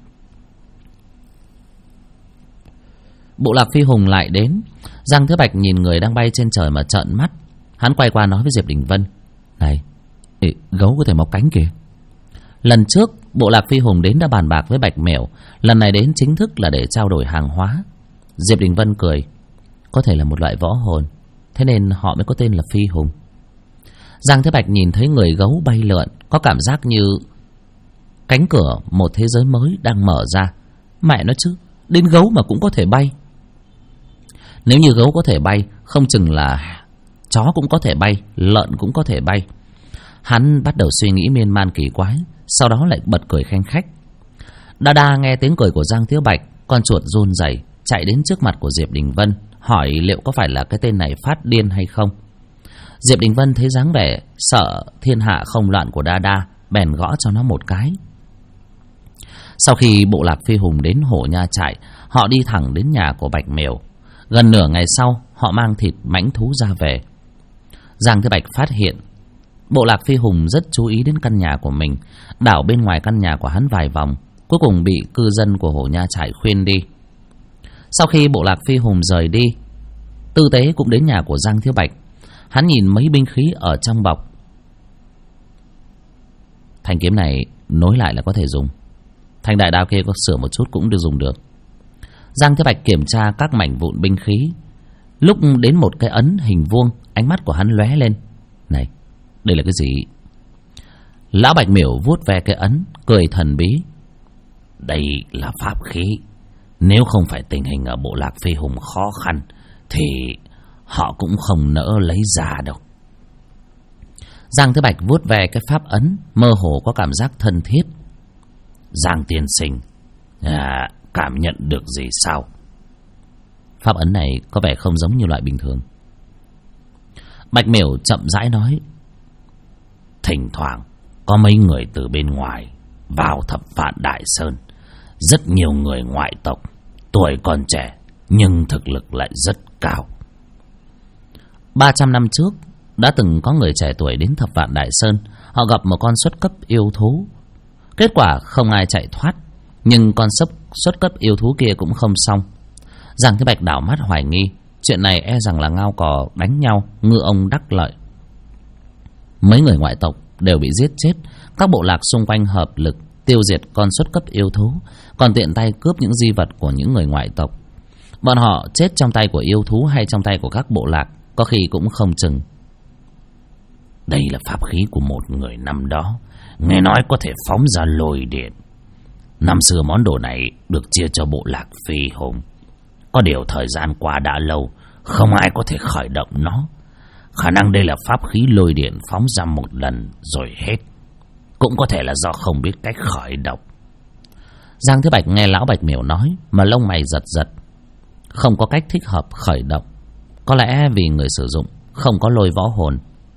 Speaker 1: Bộ lạc phi hùng lại đến. Giang Thế Bạch nhìn người đang bay trên trời mà trợn mắt. Hắn quay qua nói với Diệp Đình Vân: "Này, gấu có thể mọc cánh kìa." Lần trước bộ lạc phi hùng đến đã bàn bạc với Bạch Mèo, lần này đến chính thức là để trao đổi hàng hóa. Diệp Đình Vân cười: "Có thể là một loại võ hồn, thế nên họ mới có tên là phi hùng." Giang Thế Bạch nhìn thấy người gấu bay lượn, có cảm giác như cánh cửa một thế giới mới đang mở ra. Mẹ nó chứ, đến gấu mà cũng có thể bay. Nếu như gấu có thể bay, không chừng là chó cũng có thể bay, lợn cũng có thể bay. Hắn bắt đầu suy nghĩ miên man kỳ quái, sau đó lại bật cười khanh khách. Đa nghe tiếng cười của Giang Thế Bạch, con chuột run rẩy chạy đến trước mặt của Diệp Đình Vân, hỏi liệu có phải là cái tên này phát điên hay không. Diệp Đình Vân thấy dáng vẻ sợ thiên hạ không loạn của Đa, bèn gõ cho nó một cái. Sau khi bộ lạc phi hùng đến Hổ Nha Trại, họ đi thẳng đến nhà của Bạch Mèo. Gần nửa ngày sau, họ mang thịt mãnh thú ra về. Giang Thế Bạch phát hiện bộ lạc phi hùng rất chú ý đến căn nhà của mình, đảo bên ngoài căn nhà của hắn vài vòng, cuối cùng bị cư dân của Hổ Nha Trại khuyên đi. Sau khi bộ lạc phi hùng rời đi, Tư Tế cũng đến nhà của Giang Thế Bạch. Hắn nhìn mấy binh khí ở trong bọc. Thanh kiếm này nối lại là có thể dùng, thanh đại đao kia có sửa một chút cũng được dùng được. Giang Thế Bạch kiểm tra các mảnh vụn binh khí, lúc đến một cái ấn hình vuông, ánh mắt của hắn lóe lên. Này, đây là cái gì? Lão Bạch Miểu vuốt ve cái ấn, cười thần bí. Đây là pháp khí. Nếu không phải tình hình ở bộ lạc phi hùng khó khăn thì họ cũng không nỡ lấy ra đâu. Giang Thế Bạch vuốt ve cái pháp ấn, mơ hồ có cảm giác thân thiết. Giang tiên sinh, cảm nhận được gì sao? Pháp ấn này có vẻ không giống như loại bình thường. Bạch Miểu chậm rãi nói: Thỉnh thoảng có mấy người từ bên ngoài vào Thập Vạn Đại Sơn. Rất nhiều người ngoại tộc, tuổi còn trẻ nhưng thực lực lại rất cao. 300 năm trước đã từng có người trẻ tuổi đến Thập Vạn Đại Sơn. Họ gặp một con xuất cấp yêu thú. Kết quả không ai chạy thoát, nhưng con xuất cấp yêu thú kia cũng không xong. Giang Thế Bạch đảo mắt hoài nghi, chuyện này e rằng là ngao cò đánh nhau, ngư ông đắc lợi. Mấy người ngoại tộc đều bị giết chết. Các bộ lạc xung quanh hợp lực tiêu diệt con xuất cấp yêu thú, còn tiện tay cướp những di vật của những người ngoại tộc. Bọn họ chết trong tay của yêu thú hay trong tay của các bộ lạc, có khi cũng không chừng. Đây là pháp khí của một người năm đó, nghe nói có thể phóng ra lôi điện. Năm xưa món đồ này được chia cho bộ lạc phi hùng. Có điều thời gian qua đã lâu, không ai có thể khởi động nó. Khả năng đây là pháp khí lôi điện phóng ra một lần rồi hết. Cũng có thể là do không biết cách khởi động. Giang Thế Bạch nghe lão Bạch Miểu nói mà lông mày giật giật. Không có cách thích hợp khởi động, có lẽ vì người sử dụng không có lôi võ hồn.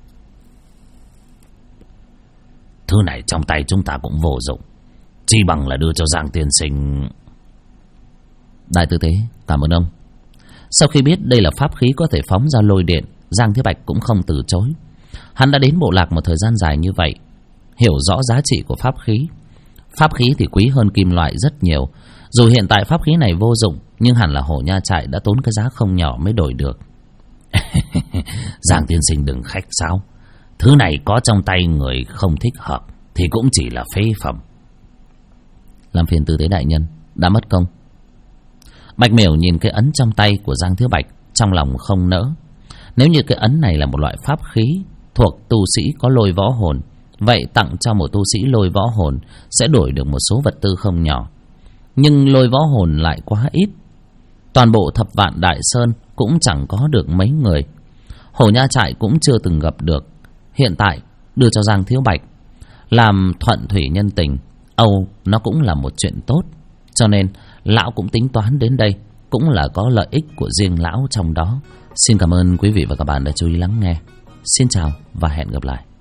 Speaker 1: Thứ này trong tay chúng ta cũng vô dụng, chi bằng là đưa cho Giang tiên sinh. Đại tư tế, cảm ơn ông. Sau khi biết đây là pháp khí có thể phóng ra lôi điện, Giang Thế Bạch cũng không từ chối. Hắn đã đến bộ lạc một thời gian dài như vậy, hiểu rõ giá trị của pháp khí. Pháp khí thì quý hơn kim loại rất nhiều. Dù hiện tại pháp khí này vô dụng, nhưng hẳn là Hổ Nha Trại đã tốn cái giá không nhỏ mới đổi được.
Speaker 2: Giang tiên sinh đừng khách sáo. Thứ này có trong tay người không thích hợp thì cũng chỉ là phế phẩm.
Speaker 1: Làm phiền Tư Tế đại nhân, đã mất công. Bạch Miểu nhìn cái ấn trong tay của Giang Thiếu Bạch, trong lòng không nỡ. Nếu như cái ấn này là một loại pháp khí thuộc tu sĩ có lôi võ hồn, vậy tặng cho một tu sĩ lôi võ hồn sẽ đổi được một số vật tư không nhỏ. Nhưng lôi võ hồn lại quá ít. Toàn bộ Thập Vạn Đại Sơn cũng chẳng có được mấy người. Hổ Nha Trại cũng chưa từng gặp được. Hiện tại đưa cho Giang Thiếu Bạch làm thuận thủy nhân tình, Âu nó cũng là một chuyện tốt. Cho nên lão cũng tính toán đến đây, cũng là có lợi ích của riêng lão trong đó. Xin cảm ơn quý vị và các bạn đã chú ý lắng nghe. Xin chào và hẹn gặp lại.